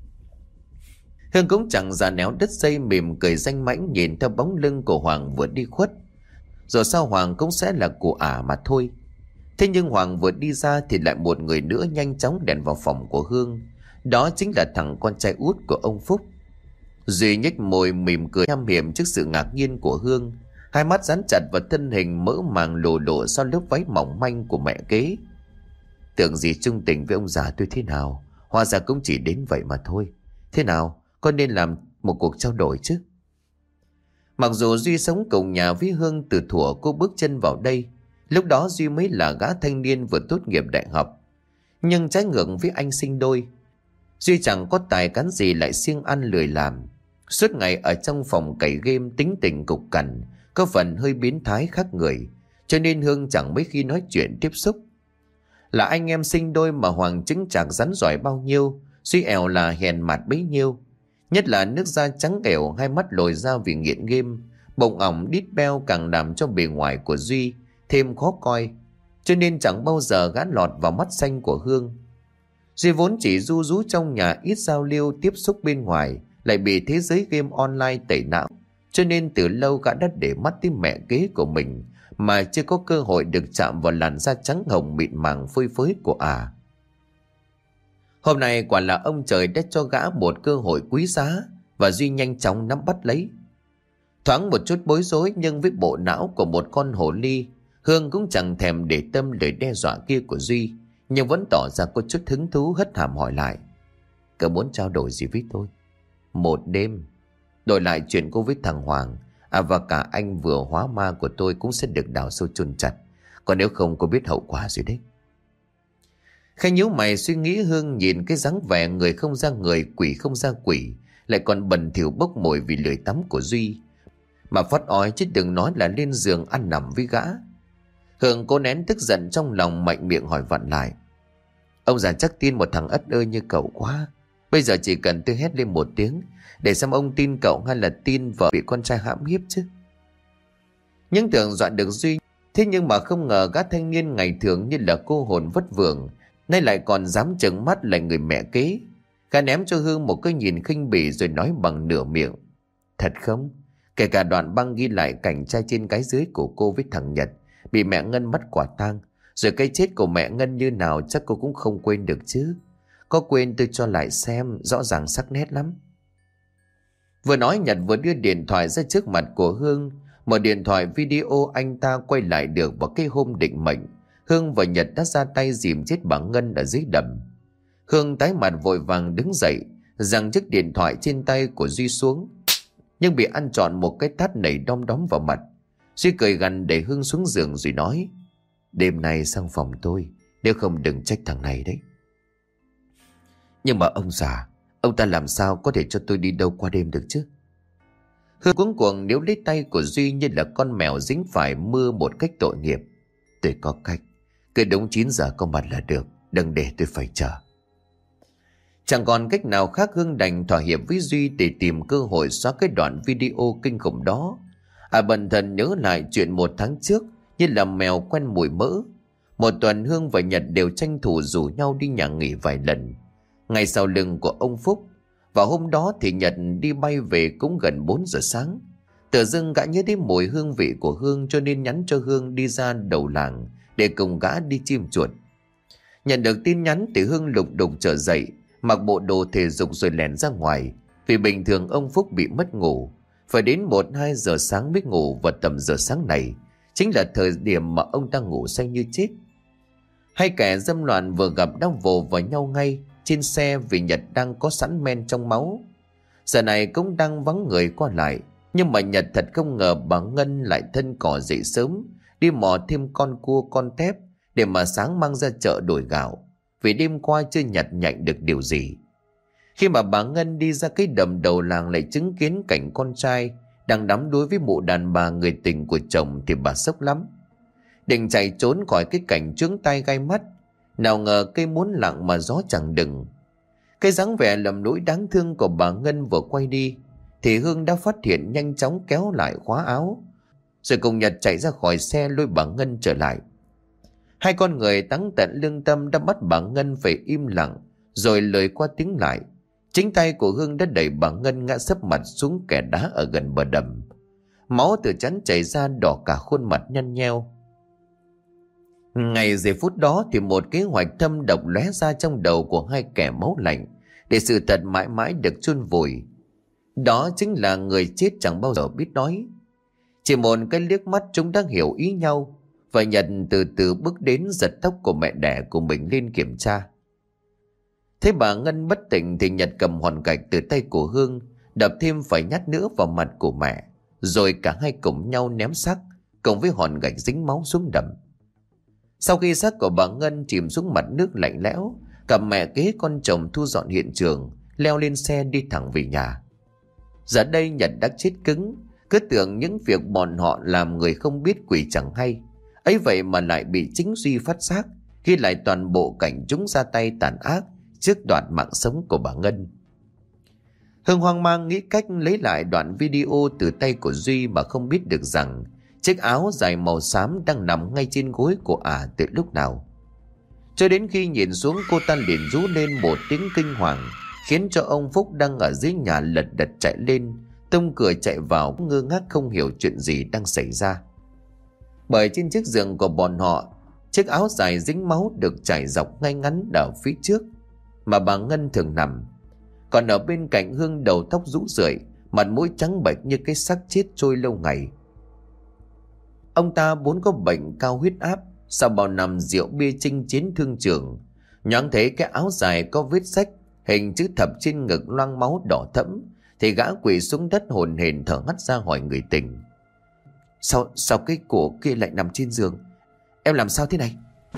Hương cũng chẳng già néo đứt dây, mỉm cười danh mãnh nhìn theo bóng lưng của Hoàng vừa đi khuất. Rồi sau Hoàng cũng sẽ là của ả mà thôi. Thế nhưng Hoàng vừa đi ra thì lại một người nữa nhanh chóng đèn vào phòng của Hương. Đó chính là thằng con trai út của ông Phúc. Duy nhếch môi mỉm cười nham hiểm trước sự ngạc nhiên của Hương, hai mắt dán chặt vào thân hình mỡ màng lồ lộ sau lớp váy mỏng manh của mẹ kế. Tưởng gì chung tình với ông già tôi thế nào, hóa ra cũng chỉ đến vậy mà thôi. Thế nào, con nên làm một cuộc trao đổi chứ? Mặc dù Duy sống cùng nhà với Hương từ thuở cô bước chân vào đây, lúc đó Duy mới là gã thanh niên vừa tốt nghiệp đại học. Nhưng trái ngược với anh sinh đôi, Duy chẳng có tài cán gì, lại siêng ăn lười làm. Suốt ngày ở trong phòng cày game, tính tình cục cằn, có phần hơi biến thái khác người, cho nên Hương chẳng mấy khi nói chuyện tiếp xúc. Là anh em sinh đôi mà Hoàng chứng chạc rắn giỏi bao nhiêu, Duy ẻo là hèn mặt bấy nhiêu. Nhất là nước da trắng ẻo, hai mắt lồi ra vì nghiện game, bụng ỏng đít beo càng làm cho bề ngoài của Duy thêm khó coi, cho nên chẳng bao giờ gã lọt vào mắt xanh của Hương. Duy vốn chỉ ru rú trong nhà, ít giao lưu tiếp xúc bên ngoài, lại bị thế giới game online tẩy não, cho nên từ lâu gã đã để mắt tới mẹ kế của mình mà chưa có cơ hội được chạm vào làn da trắng hồng mịn màng phơi phới của ả. À. Hôm nay quả là ông trời đã cho gã một cơ hội quý giá, và Duy nhanh chóng nắm bắt lấy. Thoáng một chút bối rối, nhưng với bộ não của một con hồ ly, Hương cũng chẳng thèm để tâm lời đe dọa kia của Duy, nhưng vẫn tỏ ra có chút hứng thú, hất hàm hỏi lại. Cậu muốn trao đổi gì với tôi? Một đêm, đổi lại chuyện cô với thằng Hoàng, à và cả anh vừa hóa ma của tôi cũng sẽ được đào sâu chôn chặt. Còn nếu không, cô biết hậu quả rồi đấy. Khanh nhíu mày suy nghĩ. Hương nhìn cái dáng vẻ người không ra người, quỷ không ra quỷ, lại còn bẩn thỉu bốc mùi vì lười tắm của Duy, mà phát ói chứ đừng nói là lên giường ăn nằm với gã. Hương cố nén tức giận trong lòng, mạnh miệng hỏi vặn lại. Ông già chắc tin một thằng ất ơi như cậu quá. Bây giờ chỉ cần tôi hét lên một tiếng để xem ông tin cậu hay là tin vợ bị con trai hãm hiếp chứ. Nhưng tưởng dọa được Duy, thế nhưng mà không ngờ gã thanh niên ngày thường như là cô hồn vất vưởng, nay lại còn dám trừng mắt lại người mẹ kế. Gã ném cho Hương một cái nhìn khinh bỉ rồi nói bằng nửa miệng. Thật không? Kể cả đoạn băng ghi lại cảnh trai trên cái dưới của cô với thằng Nhật bị mẹ Ngân bắt quả tang, rồi cái chết của mẹ Ngân như nào chắc cô cũng không quên được chứ. Có quên tôi cho lại xem, rõ ràng sắc nét lắm. Vừa nói Nhật vừa đưa điện thoại ra trước mặt của Hương. Một điện thoại video anh ta quay lại được vào cái hôm định mệnh. Hương và Nhật đã ra tay dìm chết bà Ngân ở dưới đầm. Hương tái mặt vội vàng đứng dậy, giằng chiếc điện thoại trên tay của Duy xuống. nhưng bị ăn trọn một cái tát nảy đom đóm vào mặt. Duy cười gằn đẩy Hương xuống giường rồi nói: "Đêm nay sang phòng tôi, nếu không đừng trách thằng này đấy." "Nhưng mà ông già, ông ta làm sao có thể cho tôi đi đâu qua đêm được chứ?" Hương cuống cuồng níu lấy tay của Duy như là con mèo dính phải mưa một cách tội nghiệp. "Tôi có cách, cứ đúng chín giờ có mặt là được, đừng để tôi phải chờ." Chẳng còn cách nào khác, Hương đành thỏa hiệp với Duy để tìm cơ hội xóa cái đoạn video kinh khủng đó. À bần thần nhớ lại chuyện một tháng trước như là mèo quen mùi mỡ. Một tuần Hương và Nhật đều tranh thủ rủ nhau đi nhà nghỉ vài lần, ngay sau lưng của ông Phúc. Và hôm đó thì Nhật đi bay về cũng gần bốn giờ sáng. Tự dưng gã nhớ đến mùi hương vị của Hương, cho nên nhắn cho Hương đi ra đầu làng để cùng gã đi chim chuột. Nhận được tin nhắn thì Hương lục đục trở dậy, mặc bộ đồ thể dục rồi lẻn ra ngoài. Vì bình thường ông Phúc bị mất ngủ, phải đến một hai giờ sáng mới ngủ, và tầm giờ sáng này chính là thời điểm mà ông ta ngủ say như chết. Hai kẻ dâm loạn vừa gặp đang vồ vào nhau ngay trên xe, vì Nhật đang có sẵn men trong máu. Giờ này cũng đang vắng người qua lại, nhưng mà Nhật thật không ngờ bà Ngân lại thân cỏ dậy sớm, đi mò thêm con cua con tép để mà sáng mang ra chợ đổi gạo, vì đêm qua chưa nhặt nhạnh được điều gì. Khi mà bà Ngân đi ra cái đầm đầu làng lại chứng kiến cảnh con trai đang đắm đuối với mụ đàn bà người tình của chồng thì bà sốc lắm. Định chạy trốn khỏi cái cảnh chướng tai gai mắt, nào ngờ cây muốn lặng mà gió chẳng đừng. Cái dáng vẻ lầm lũi đáng thương của bà Ngân vừa quay đi thì Hương đã phát hiện, nhanh chóng kéo lại khóa áo, rồi cùng Nhật chạy ra khỏi xe lôi bà Ngân trở lại. Hai con người táng tận lương tâm đã bắt bà Ngân phải im lặng, rồi lời qua tiếng lại. Chính tay của Hương đã đẩy bà Ngân ngã sấp mặt xuống kẻ đá ở gần bờ đầm. Máu từ trán chảy ra đỏ cả khuôn mặt nhăn nheo. Ngay giây phút đó thì một kế hoạch thâm độc lóe ra trong đầu của hai kẻ máu lạnh, để sự thật mãi mãi được chôn vùi. Đó chính là người chết chẳng bao giờ biết nói. Chỉ một cái liếc mắt chúng đã hiểu ý nhau, và Nhật từ từ bước đến giật tóc của mẹ đẻ của mình lên kiểm tra. Thấy bà Ngân bất tỉnh thì Nhật cầm hòn gạch từ tay của Hương đập thêm vài nhát nữa vào mặt của mẹ, rồi cả hai cùng nhau ném xác cùng với hòn gạch dính máu xuống đầm. Sau khi xác của bà Ngân chìm xuống mặt nước lạnh lẽo, cặp mẹ kế con chồng thu dọn hiện trường, leo lên xe đi thẳng về nhà. Giờ đây Nhật đã chết cứng, cứ tưởng những việc bọn họ làm người không biết quỷ chẳng hay. Ấy vậy mà lại bị chính Duy phát giác, ghi lại toàn bộ cảnh chúng ra tay tàn ác trước đoạt mạng sống của bà Ngân. Hương hoang mang nghĩ cách lấy lại đoạn video từ tay của Duy, mà không biết được rằng chiếc áo dài màu xám đang nằm ngay trên gối của ả à từ lúc nào. Cho đến khi nhìn xuống, cô ta liền rú lên một tiếng kinh hoàng, khiến cho ông Phúc đang ở dưới nhà lật đật chạy lên, tung cửa chạy vào, ngơ ngác không hiểu chuyện gì đang xảy ra. Bởi trên chiếc giường của bọn họ, chiếc áo dài dính máu được trải dọc ngay ngắn ở phía trước mà bà Ngân thường nằm. Còn ở bên cạnh Hương, đầu tóc rũ rượi, mặt mũi trắng bệch như cái xác chết trôi lâu ngày. Ông ta vốn có bệnh cao huyết áp, sau bao năm rượu bia chinh chiến thương trường, nhoáng thấy cái áo dài có vết rách hình chữ thập trên ngực loang máu đỏ thẫm, thì gã quỳ xuống đất hồn hển thở hắt ra hỏi người tình: Sao, sao cái cổ kia lại nằm trên giường? Em làm sao thế này?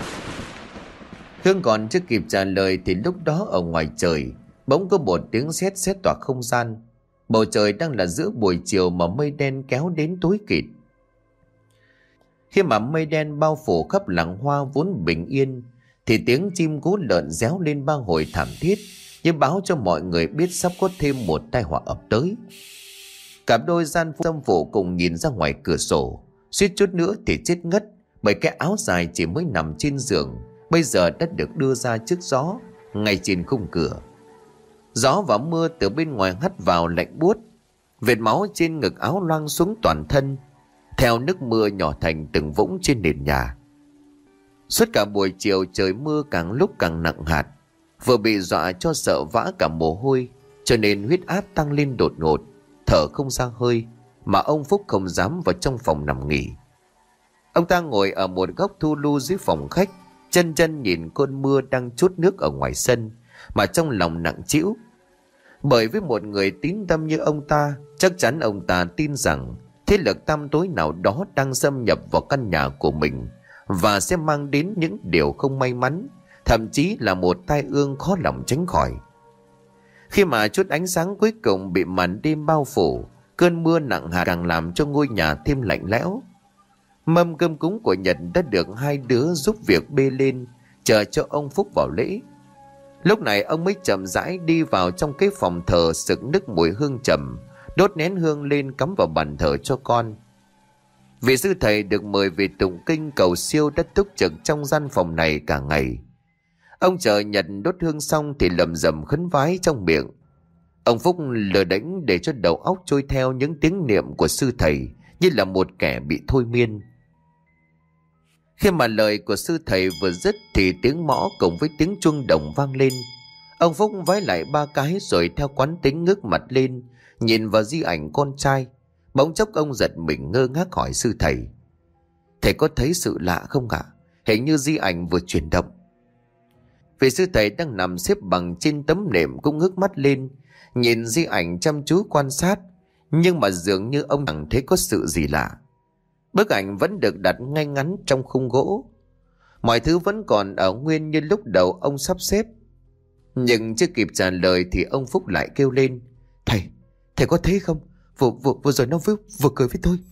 Hương còn chưa kịp trả lời thì lúc đó ở ngoài trời bỗng có một tiếng sét sét toạc không gian. Bầu trời đang là giữa buổi chiều mà mây đen kéo đến tối kịt. Khi mà mây đen bao phủ khắp làng hoa vốn bình yên, thì tiếng chim cú lợn réo lên ba hồi thảm thiết, như báo cho mọi người biết sắp có thêm một tai họa ập tới. Cả đôi gian dâm phụ cùng nhìn ra ngoài cửa sổ, suýt chút nữa thì chết ngất, bởi cái áo dài chỉ mới nằm trên giường bây giờ đã được đưa ra trước gió ngay trên khung cửa. Gió và mưa từ bên ngoài hắt vào lạnh buốt, vệt máu trên ngực áo loang xuống toàn thân, theo nước mưa nhỏ thành từng vũng trên nền nhà. Suốt cả buổi chiều trời mưa càng lúc càng nặng hạt, vừa bị dọa cho sợ vã cả mồ hôi, cho nên huyết áp tăng lên đột ngột, thở không ra hơi, mà ông Phúc không dám vào trong phòng nằm nghỉ. Ông ta ngồi ở một góc thu lu dưới phòng khách, chân chân nhìn cơn mưa đang trút nước ở ngoài sân, mà trong lòng nặng trĩu. Bởi với một người tín tâm như ông ta, chắc chắn ông ta tin rằng thế lực tăm tối nào đó đang xâm nhập vào căn nhà của mình và sẽ mang đến những điều không may mắn, thậm chí là một tai ương khó lòng tránh khỏi. Khi mà chút ánh sáng cuối cùng bị màn đêm bao phủ, cơn mưa nặng hạt càng làm cho ngôi nhà thêm lạnh lẽo. Mâm cơm cúng của Nhật đã được hai đứa giúp việc bê lên, chờ cho ông Phúc vào lễ. Lúc này ông mới chậm rãi đi vào trong cái phòng thờ, sực nức mùi hương trầm, đốt nén hương lên cắm vào bàn thờ cho con. Vị sư thầy được mời về tụng kinh cầu siêu đã túc trực trong gian phòng này cả ngày. Ông chờ Nhật đốt hương xong thì lầm rầm khấn vái trong miệng. Ông Phúc lờ đễnh để cho đầu óc trôi theo những tiếng niệm của sư thầy như là một kẻ bị thôi miên. Khi mà lời của sư thầy vừa dứt thì tiếng mõ cùng với tiếng chuông đồng vang lên. Ông Phúc vái lại ba cái rồi theo quán tính ngước mặt lên, nhìn vào di ảnh con trai. Bỗng chốc ông giật mình ngơ ngác hỏi sư thầy: "Thầy có thấy sự lạ không ạ? Hình như di ảnh vừa chuyển động." Vị sư thầy đang nằm xếp bằng trên tấm nệm cũng ngước mắt lên, nhìn di ảnh chăm chú quan sát, nhưng mà dường như ông chẳng thấy có sự gì lạ. Bức ảnh vẫn được đặt ngay ngắn trong khung gỗ, mọi thứ vẫn còn ở nguyên như lúc đầu ông sắp xếp. Nhưng chưa kịp trả lời thì ông Phúc lại kêu lên: "Thầy, thầy có thấy không? Vừa, vừa, vừa rồi nó vừa, vừa cười với tôi."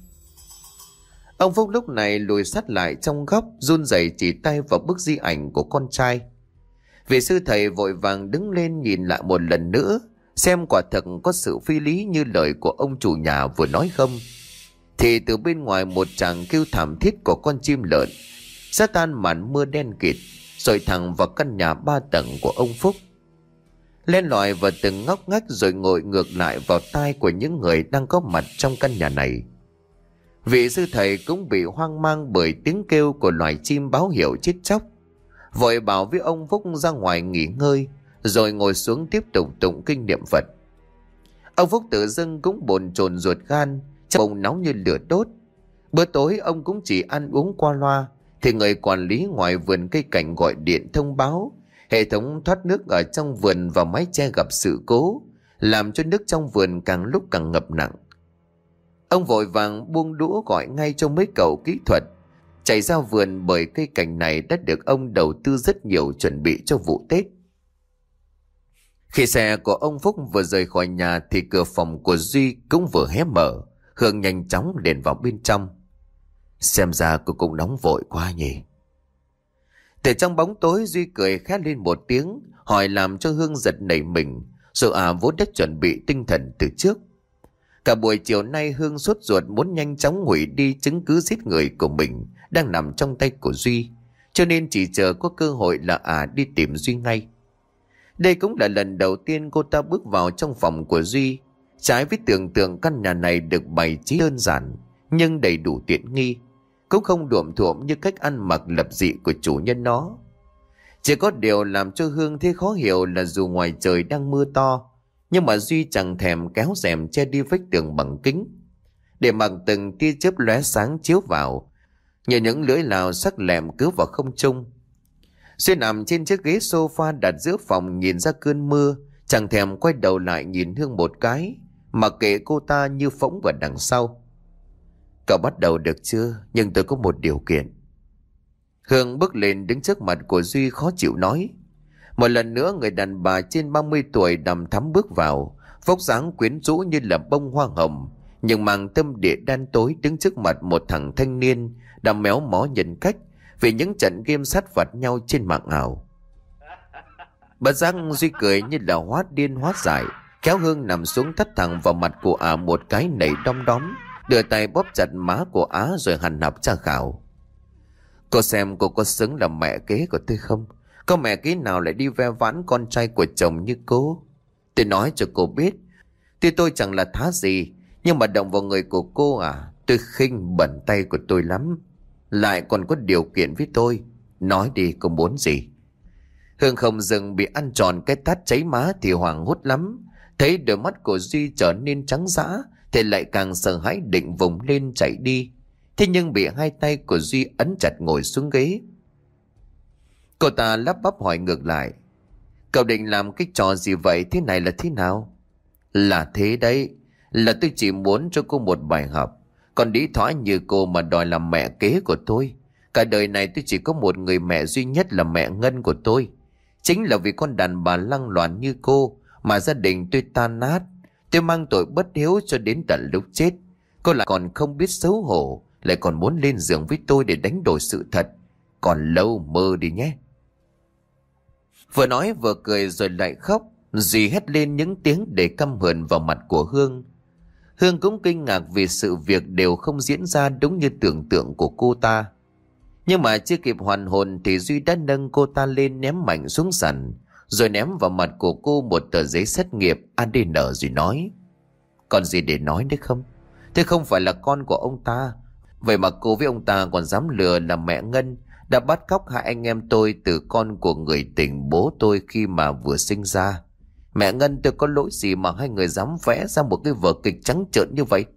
Ông Phúc lúc này lùi sát lại trong góc, run rẩy chỉ tay vào bức di ảnh của con trai. Vị sư thầy vội vàng đứng lên nhìn lại một lần nữa, xem quả thật có sự phi lý như lời của ông chủ nhà vừa nói không. Thì từ bên ngoài một tràng kêu thảm thiết của con chim lợn xé tan màn mưa đen kịt, rồi thẳng vào căn nhà ba tầng của ông Phúc, len lỏi vào từng ngóc ngách rồi ngồi ngược lại vào tai của những người đang có mặt trong căn nhà này. Vị sư thầy cũng bị hoang mang bởi tiếng kêu của loài chim báo hiệu chết chóc, vội bảo với ông Phúc ra ngoài nghỉ ngơi, rồi ngồi xuống tiếp tục tụng kinh niệm Phật. Ông Phúc tự dưng cũng bồn chồn ruột gan, trong bụng nóng như lửa đốt. Bữa tối ông cũng chỉ ăn uống qua loa thì người quản lý ngoài vườn cây cảnh gọi điện thông báo hệ thống thoát nước ở trong vườn và mái che gặp sự cố, làm cho nước trong vườn càng lúc càng ngập nặng. Ông vội vàng buông đũa gọi ngay cho mấy cậu kỹ thuật chạy ra vườn, bởi cây cảnh này đã được ông đầu tư rất nhiều chuẩn bị cho vụ Tết. Khi xe của ông Phúc vừa rời khỏi nhà thì cửa phòng của Duy cũng vừa hé mở. Hương nhanh chóng liền vào bên trong. "Xem ra cô cũng nóng vội quá nhỉ." Từ trong bóng tối Duy cười khét lên một tiếng, hỏi làm cho Hương giật nảy mình, rồi à vốn đã chuẩn bị tinh thần từ trước. Cả buổi chiều nay Hương sốt ruột muốn nhanh chóng hủy đi chứng cứ giết người của mình đang nằm trong tay của Duy, cho nên chỉ chờ có cơ hội là à đi tìm Duy ngay. Đây cũng là lần đầu tiên cô ta bước vào trong phòng của Duy. Trái với tưởng tượng, căn nhà này được bày trí đơn giản nhưng đầy đủ tiện nghi, cũng không đuộm thuộm như cách ăn mặc lập dị của chủ nhân nó. Chỉ có điều làm cho Hương thấy khó hiểu là dù ngoài trời đang mưa to, nhưng mà Duy chẳng thèm kéo rèm che đi vách tường bằng kính, để mặc từng tia chớp lóe sáng chiếu vào như những lưỡi lao sắc lẹm cứ vào không trung. Duy nằm trên chiếc ghế sofa đặt giữa phòng, nhìn ra cơn mưa, chẳng thèm quay đầu lại nhìn Hương một cái, mặc kệ cô ta như phóng vào đằng sau. "Cậu bắt đầu được chưa? Nhưng tôi có một điều kiện." Hương bước lên đứng trước mặt của Duy khó chịu nói. Một lần nữa người đàn bà trên ba mươi tuổi đằm thắm bước vào, vóc dáng quyến rũ như là bông hoa hồng, nhưng mang tâm địa đen tối, đứng trước mặt một thằng thanh niên đã méo mó nhân cách vì những trận game sát phạt nhau trên mạng ảo. Bất giác Duy cười như là hóa điên hóa dại, kéo Hương nằm xuống thắt thẳng vào mặt của ả một cái nảy đom đóm, đưa tay bóp chặt má của Á rồi hằn học tra khảo. "Cô xem cô có xứng là mẹ kế của tôi không? Có mẹ kế nào lại đi ve vãn con trai của chồng như cô? Tôi nói cho cô biết, tuy tôi chẳng là thá gì, nhưng mà động vào người của cô à, tôi khinh bẩn tay của tôi lắm. Lại còn có điều kiện với tôi. Nói đi, cô muốn gì?" Hương không dừng bị ăn tròn cái tát cháy má thì hoảng hốt lắm. Thấy đôi mắt của Duy trở nên trắng dã thì lại càng sợ hãi, định vùng lên chạy đi. Thế nhưng bị hai tay của Duy ấn chặt ngồi xuống ghế. Cô ta lắp bắp hỏi ngược lại: "Cậu định làm cái trò gì vậy? Thế này là thế nào?" Là thế đấy, là tôi chỉ muốn cho cô một bài học. Còn đĩ thoái như cô mà đòi làm mẹ kế của tôi. Cả đời này tôi chỉ có một người mẹ duy nhất là mẹ Ngân của tôi. Chính là vì con đàn bà lăng loàn như cô mà gia đình tôi tan nát. Tôi mang tội bất hiếu cho đến tận lúc chết. Cô lại còn không biết xấu hổ, lại còn muốn lên giường với tôi để đánh đổi sự thật. Còn lâu mơ đi nhé. Vừa nói vừa cười rồi lại khóc. Duy hét lên những tiếng để căm hờn vào mặt của Hương. Hương cũng kinh ngạc vì sự việc đều không diễn ra đúng như tưởng tượng của cô ta. Nhưng mà chưa kịp hoàn hồn thì Duy đã nâng cô ta lên ném mạnh xuống sàn, rồi ném vào mặt của cô một tờ giấy xét nghiệm a đê en rồi nói: Còn gì để nói đấy không? Thế không phải là con của ông ta. Vậy mà cô với ông ta còn dám lừa là mẹ Ngân đã bắt cóc hai anh em tôi từ con của người tình bố tôi khi mà vừa sinh ra. Mẹ Ngân tôi có lỗi gì mà hai người dám vẽ ra một cái vở kịch trắng trợn như vậy?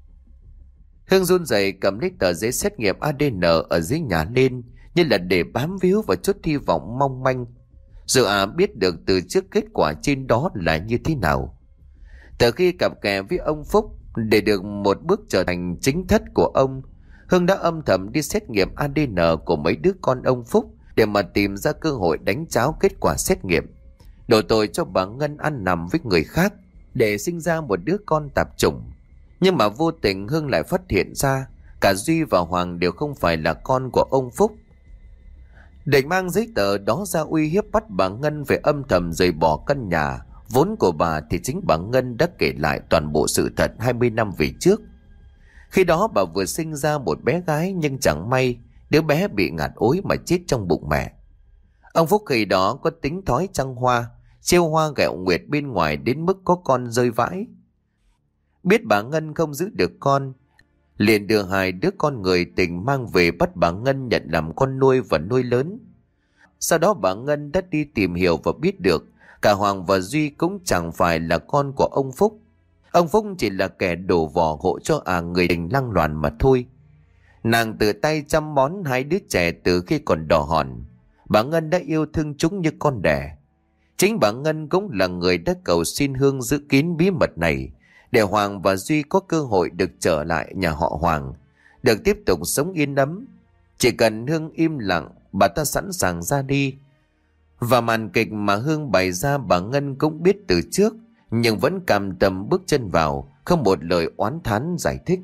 Hương run rẩy cầm lấy tờ giấy xét nghiệm a đê en ở dưới nhà lên, như là để bám víu vào chút hy vọng mong manh. Dù à biết được từ trước kết quả trên đó là như thế nào. Từ khi cặp kè với ông Phúc để được một bước trở thành chính thất của ông, Hương đã âm thầm đi xét nghiệm a đê en của mấy đứa con ông Phúc để mà tìm ra cơ hội đánh tráo kết quả xét nghiệm, đổ tội cho bà Ngân ăn nằm với người khác để sinh ra một đứa con tạp chủng. Nhưng mà vô tình Hương lại phát hiện ra cả Duy và Hoàng đều không phải là con của ông Phúc. Định mang giấy tờ đó ra uy hiếp bắt bà Ngân về âm thầm rời bỏ căn nhà vốn của bà, thì chính bà Ngân đã kể lại toàn bộ sự thật hai mươi năm về trước. Khi đó bà vừa sinh ra một bé gái, nhưng chẳng may đứa bé bị ngạt ối mà chết trong bụng mẹ. Ông Phúc khi đó có tính thói trăng hoa, trêu hoa ghẹo nguyệt bên ngoài đến mức có con rơi vãi. Biết bà Ngân không giữ được con, liền đưa hai đứa con người tình mang về bắt bà Ngân nhận làm con nuôi và nuôi lớn. Sau đó bà Ngân đã đi tìm hiểu và biết được cả Hoàng và Duy cũng chẳng phải là con của ông Phúc. Ông Phúc chỉ là kẻ đổ vỏ hộ cho à người tình lăng loàn mà thôi. Nàng tự tay chăm bón hai đứa trẻ từ khi còn đỏ hòn. Bà Ngân đã yêu thương chúng như con đẻ. Chính bà Ngân cũng là người đã cầu xin Hương giữ kín bí mật này, để Hoàng và Duy có cơ hội được trở lại nhà họ Hoàng, được tiếp tục sống yên ấm. Chỉ cần Hương im lặng, bà ta sẵn sàng ra đi. Và màn kịch mà Hương bày ra bà Ngân cũng biết từ trước, nhưng vẫn cam tâm bước chân vào, không một lời oán thán giải thích.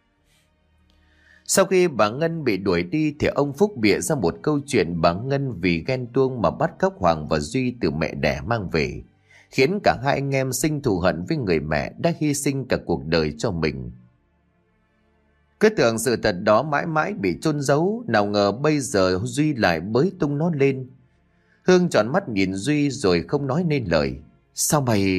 Sau khi bà Ngân bị đuổi đi thì ông Phúc bịa ra một câu chuyện bà Ngân vì ghen tuông mà bắt cóc Hoàng và Duy từ mẹ đẻ mang về, khiến cả hai anh em sinh thù hận với người mẹ đã hy sinh cả cuộc đời cho mình. Cứ tưởng sự thật đó mãi mãi bị chôn giấu, nào ngờ bây giờ Duy lại bới tung nó lên. Hương tròn mắt nhìn Duy rồi không nói nên lời. Sao mày...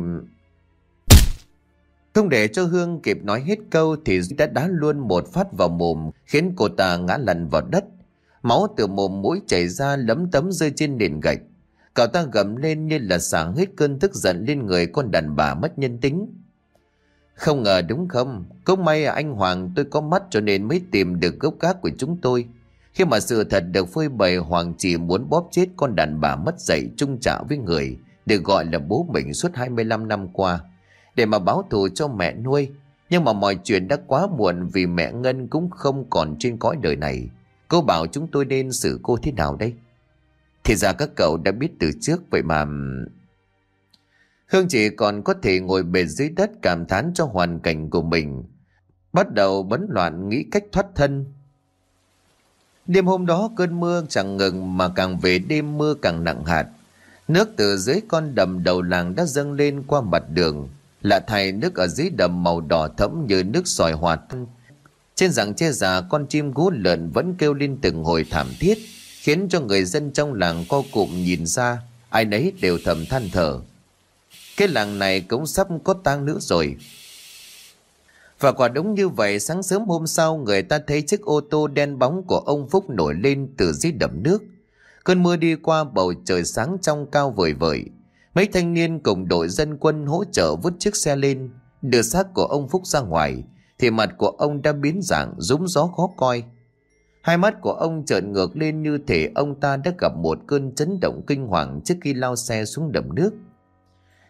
Không để cho Hương kịp nói hết câu thì Duy đã đá luôn một phát vào mồm, khiến cô ta ngã lăn vào đất. Máu từ mồm mũi chảy ra lấm tấm rơi trên nền gạch. Cậu ta gầm lên như là xả hết cơn tức giận lên người con đàn bà mất nhân tính. Không ngờ đúng không? Cũng may anh Hoàng tôi có mắt cho nên mới tìm được gốc gác của chúng tôi. Khi mà sự thật được phơi bày, Hoàng chỉ muốn bóp chết con đàn bà mất dạy trung trả với người được gọi là bố mình suốt hai mươi lăm năm qua, để mà báo thù cho mẹ nuôi. Nhưng mà mọi chuyện đã quá muộn, vì mẹ Ngân cũng không còn trên cõi đời này. Cô bảo chúng tôi nên xử cô thế nào đây? Thì ra các cậu đã biết từ trước vậy mà. Hương chỉ còn có thể ngồi bệt dưới đất cảm thán cho hoàn cảnh của mình, bắt đầu bấn loạn nghĩ cách thoát thân. Đêm hôm đó cơn mưa chẳng ngừng mà càng về đêm mưa càng nặng hạt. Nước từ dưới con đầm đầu làng đã dâng lên qua mặt đường. Lạ thay, nước ở dưới đầm màu đỏ thẫm như nước sỏi hòa tan. Trên rặng tre già, con chim gú lợn vẫn kêu lên từng hồi thảm thiết, khiến cho người dân trong làng co cụm nhìn ra, ai nấy đều thầm than thở. Cái làng này cũng sắp có tang nữa rồi. Và quả đúng như vậy, sáng sớm hôm sau, người ta thấy chiếc ô tô đen bóng của ông Phúc nổi lên từ dưới đầm nước. Cơn mưa đi qua, bầu trời sáng trong cao vời vợi. Mấy thanh niên cùng đội dân quân hỗ trợ vứt chiếc xe lên, đưa xác của ông Phúc ra ngoài, thì mặt của ông đã biến dạng, rúm gió khó coi. Hai mắt của ông trợn ngược lên như thể ông ta đã gặp một cơn chấn động kinh hoàng trước khi lao xe xuống đầm nước.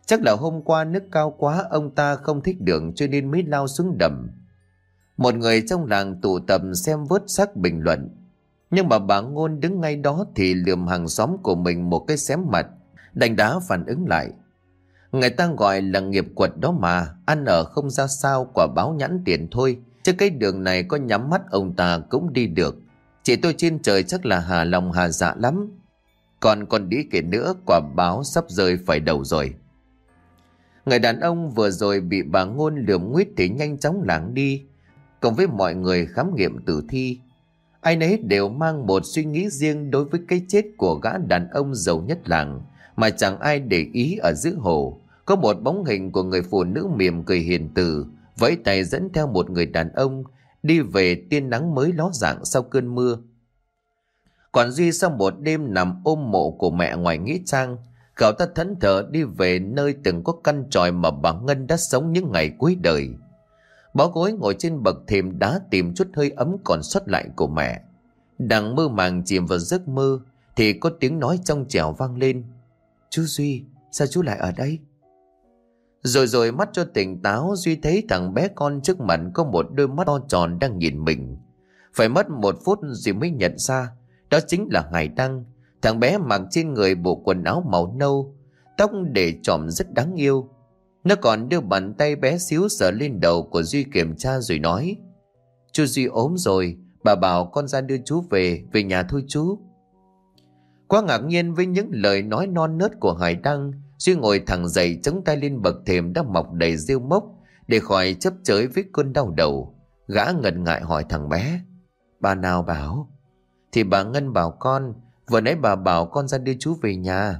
Chắc là hôm qua nước cao quá, ông ta không thích đường cho nên mới lao xuống đầm. Một người trong làng tụ tập xem vớt xác bình luận. Nhưng mà bà Ngôn đứng ngay đó thì lườm hàng xóm của mình một cái xém mặt, đành đá phản ứng lại. Người ta gọi là nghiệp quật đó mà, ăn ở không ra sao, quả báo nhãn tiền thôi, chứ cái đường này có nhắm mắt ông ta cũng đi được. Chị tôi trên trời chắc là hà lòng hà dạ lắm. Còn còn đi kể nữa, quả báo sắp rơi phải đầu rồi. Người đàn ông vừa rồi bị bà Ngôn lườm nguýt thì nhanh chóng lảng đi, cùng với mọi người khám nghiệm tử thi. Ai nấy đều mang một suy nghĩ riêng đối với cái chết của gã đàn ông giàu nhất làng, mà chẳng ai để ý ở giữa hồ có một bóng hình của người phụ nữ mỉm cười hiền từ, vẫy tay dẫn theo một người đàn ông đi về tia nắng mới ló dạng sau cơn mưa. Còn Duy sau một đêm nằm ôm mộ của mẹ ngoài nghĩa trang, cậu ta thẫn thờ đi về nơi từng có căn tròi mà bà Ngân đã sống những ngày cuối đời. Bó gối ngồi trên bậc thềm đá tìm chút hơi ấm còn sót lại của mẹ. Đang mơ màng chìm vào giấc mơ thì có tiếng nói trong trẻo vang lên. Chú Duy, sao chú lại ở đây? Rồi rồi mắt cho tỉnh táo, Duy thấy thằng bé con trước mặt có một đôi mắt to tròn đang nhìn mình. Phải mất một phút Duy mới nhận ra đó chính là Hải Đăng. Thằng bé mặc trên người bộ quần áo màu nâu, tóc để trọm rất đáng yêu. Nó còn đưa bàn tay bé xíu sờ lên đầu của Duy kiểm tra rồi nói. Chú Duy ốm rồi, bà bảo con ra đưa chú về, về nhà thôi chú. Quá ngạc nhiên với những lời nói non nớt của Hải Đăng, Duy ngồi thẳng dậy chống tay lên bậc thềm đã mọc đầy rêu mốc để khỏi chấp chới với cơn đau đầu. Gã ngần ngại hỏi thằng bé. Bà nào bảo? Thì bà Ngân bảo con, vừa nãy bà bảo con ra đưa chú về nhà.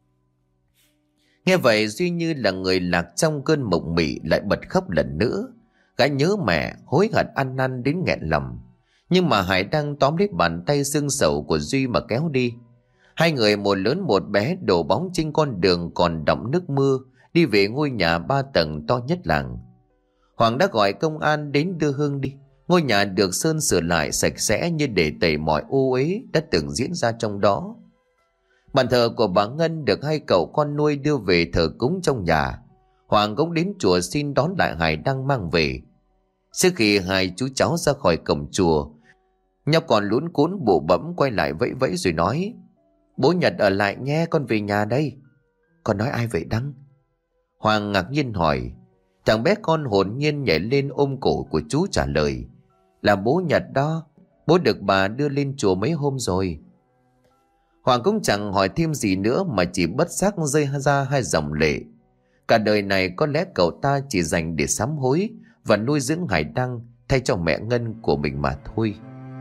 Nghe vậy Duy như là người lạc trong cơn mộng mị lại bật khóc lần nữa. Gã nhớ mẹ, hối hận ăn năn đến nghẹn lòng. Nhưng mà Hải Đăng tóm lấy bàn tay xương sầu của Duy mà kéo đi. Hai người một lớn một bé đổ bóng trên con đường còn đọng nước mưa, đi về ngôi nhà ba tầng to nhất làng. Hoàng đã gọi công an đến đưa Hương đi. Ngôi nhà được sơn sửa lại sạch sẽ như để tẩy mọi ô uế đã từng diễn ra trong đó. Bàn thờ của bà Ngân được hai cậu con nuôi đưa về thờ cúng trong nhà. Hoàng cũng đến chùa xin đón lại Hải Đăng mang về. Trước khi hai chú cháu ra khỏi cổng chùa, nhóc còn lún cún bụ bẫm quay lại vẫy vẫy rồi nói. Bố Nhật ở lại nhé, con về nhà đây. Con nói ai vậy Đăng? Hoàng ngạc nhiên hỏi. Thằng bé con hồn nhiên nhảy lên ôm cổ của chú trả lời. Là bố Nhật đó, bố được bà đưa lên chùa mấy hôm rồi. Hoàng cũng chẳng hỏi thêm gì nữa mà chỉ bất giác rơi ra hai dòng lệ. Cả đời này có lẽ cậu ta chỉ dành để sám hối và nuôi dưỡng Hải Đăng thay cho mẹ Ngân của mình mà thôi.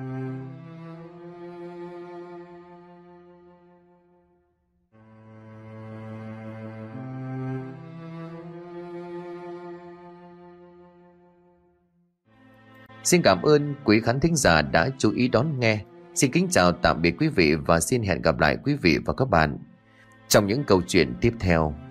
Xin cảm ơn quý khán thính giả đã chú ý đón nghe. Xin kính chào tạm biệt quý vị và xin hẹn gặp lại quý vị và các bạn trong những câu chuyện tiếp theo.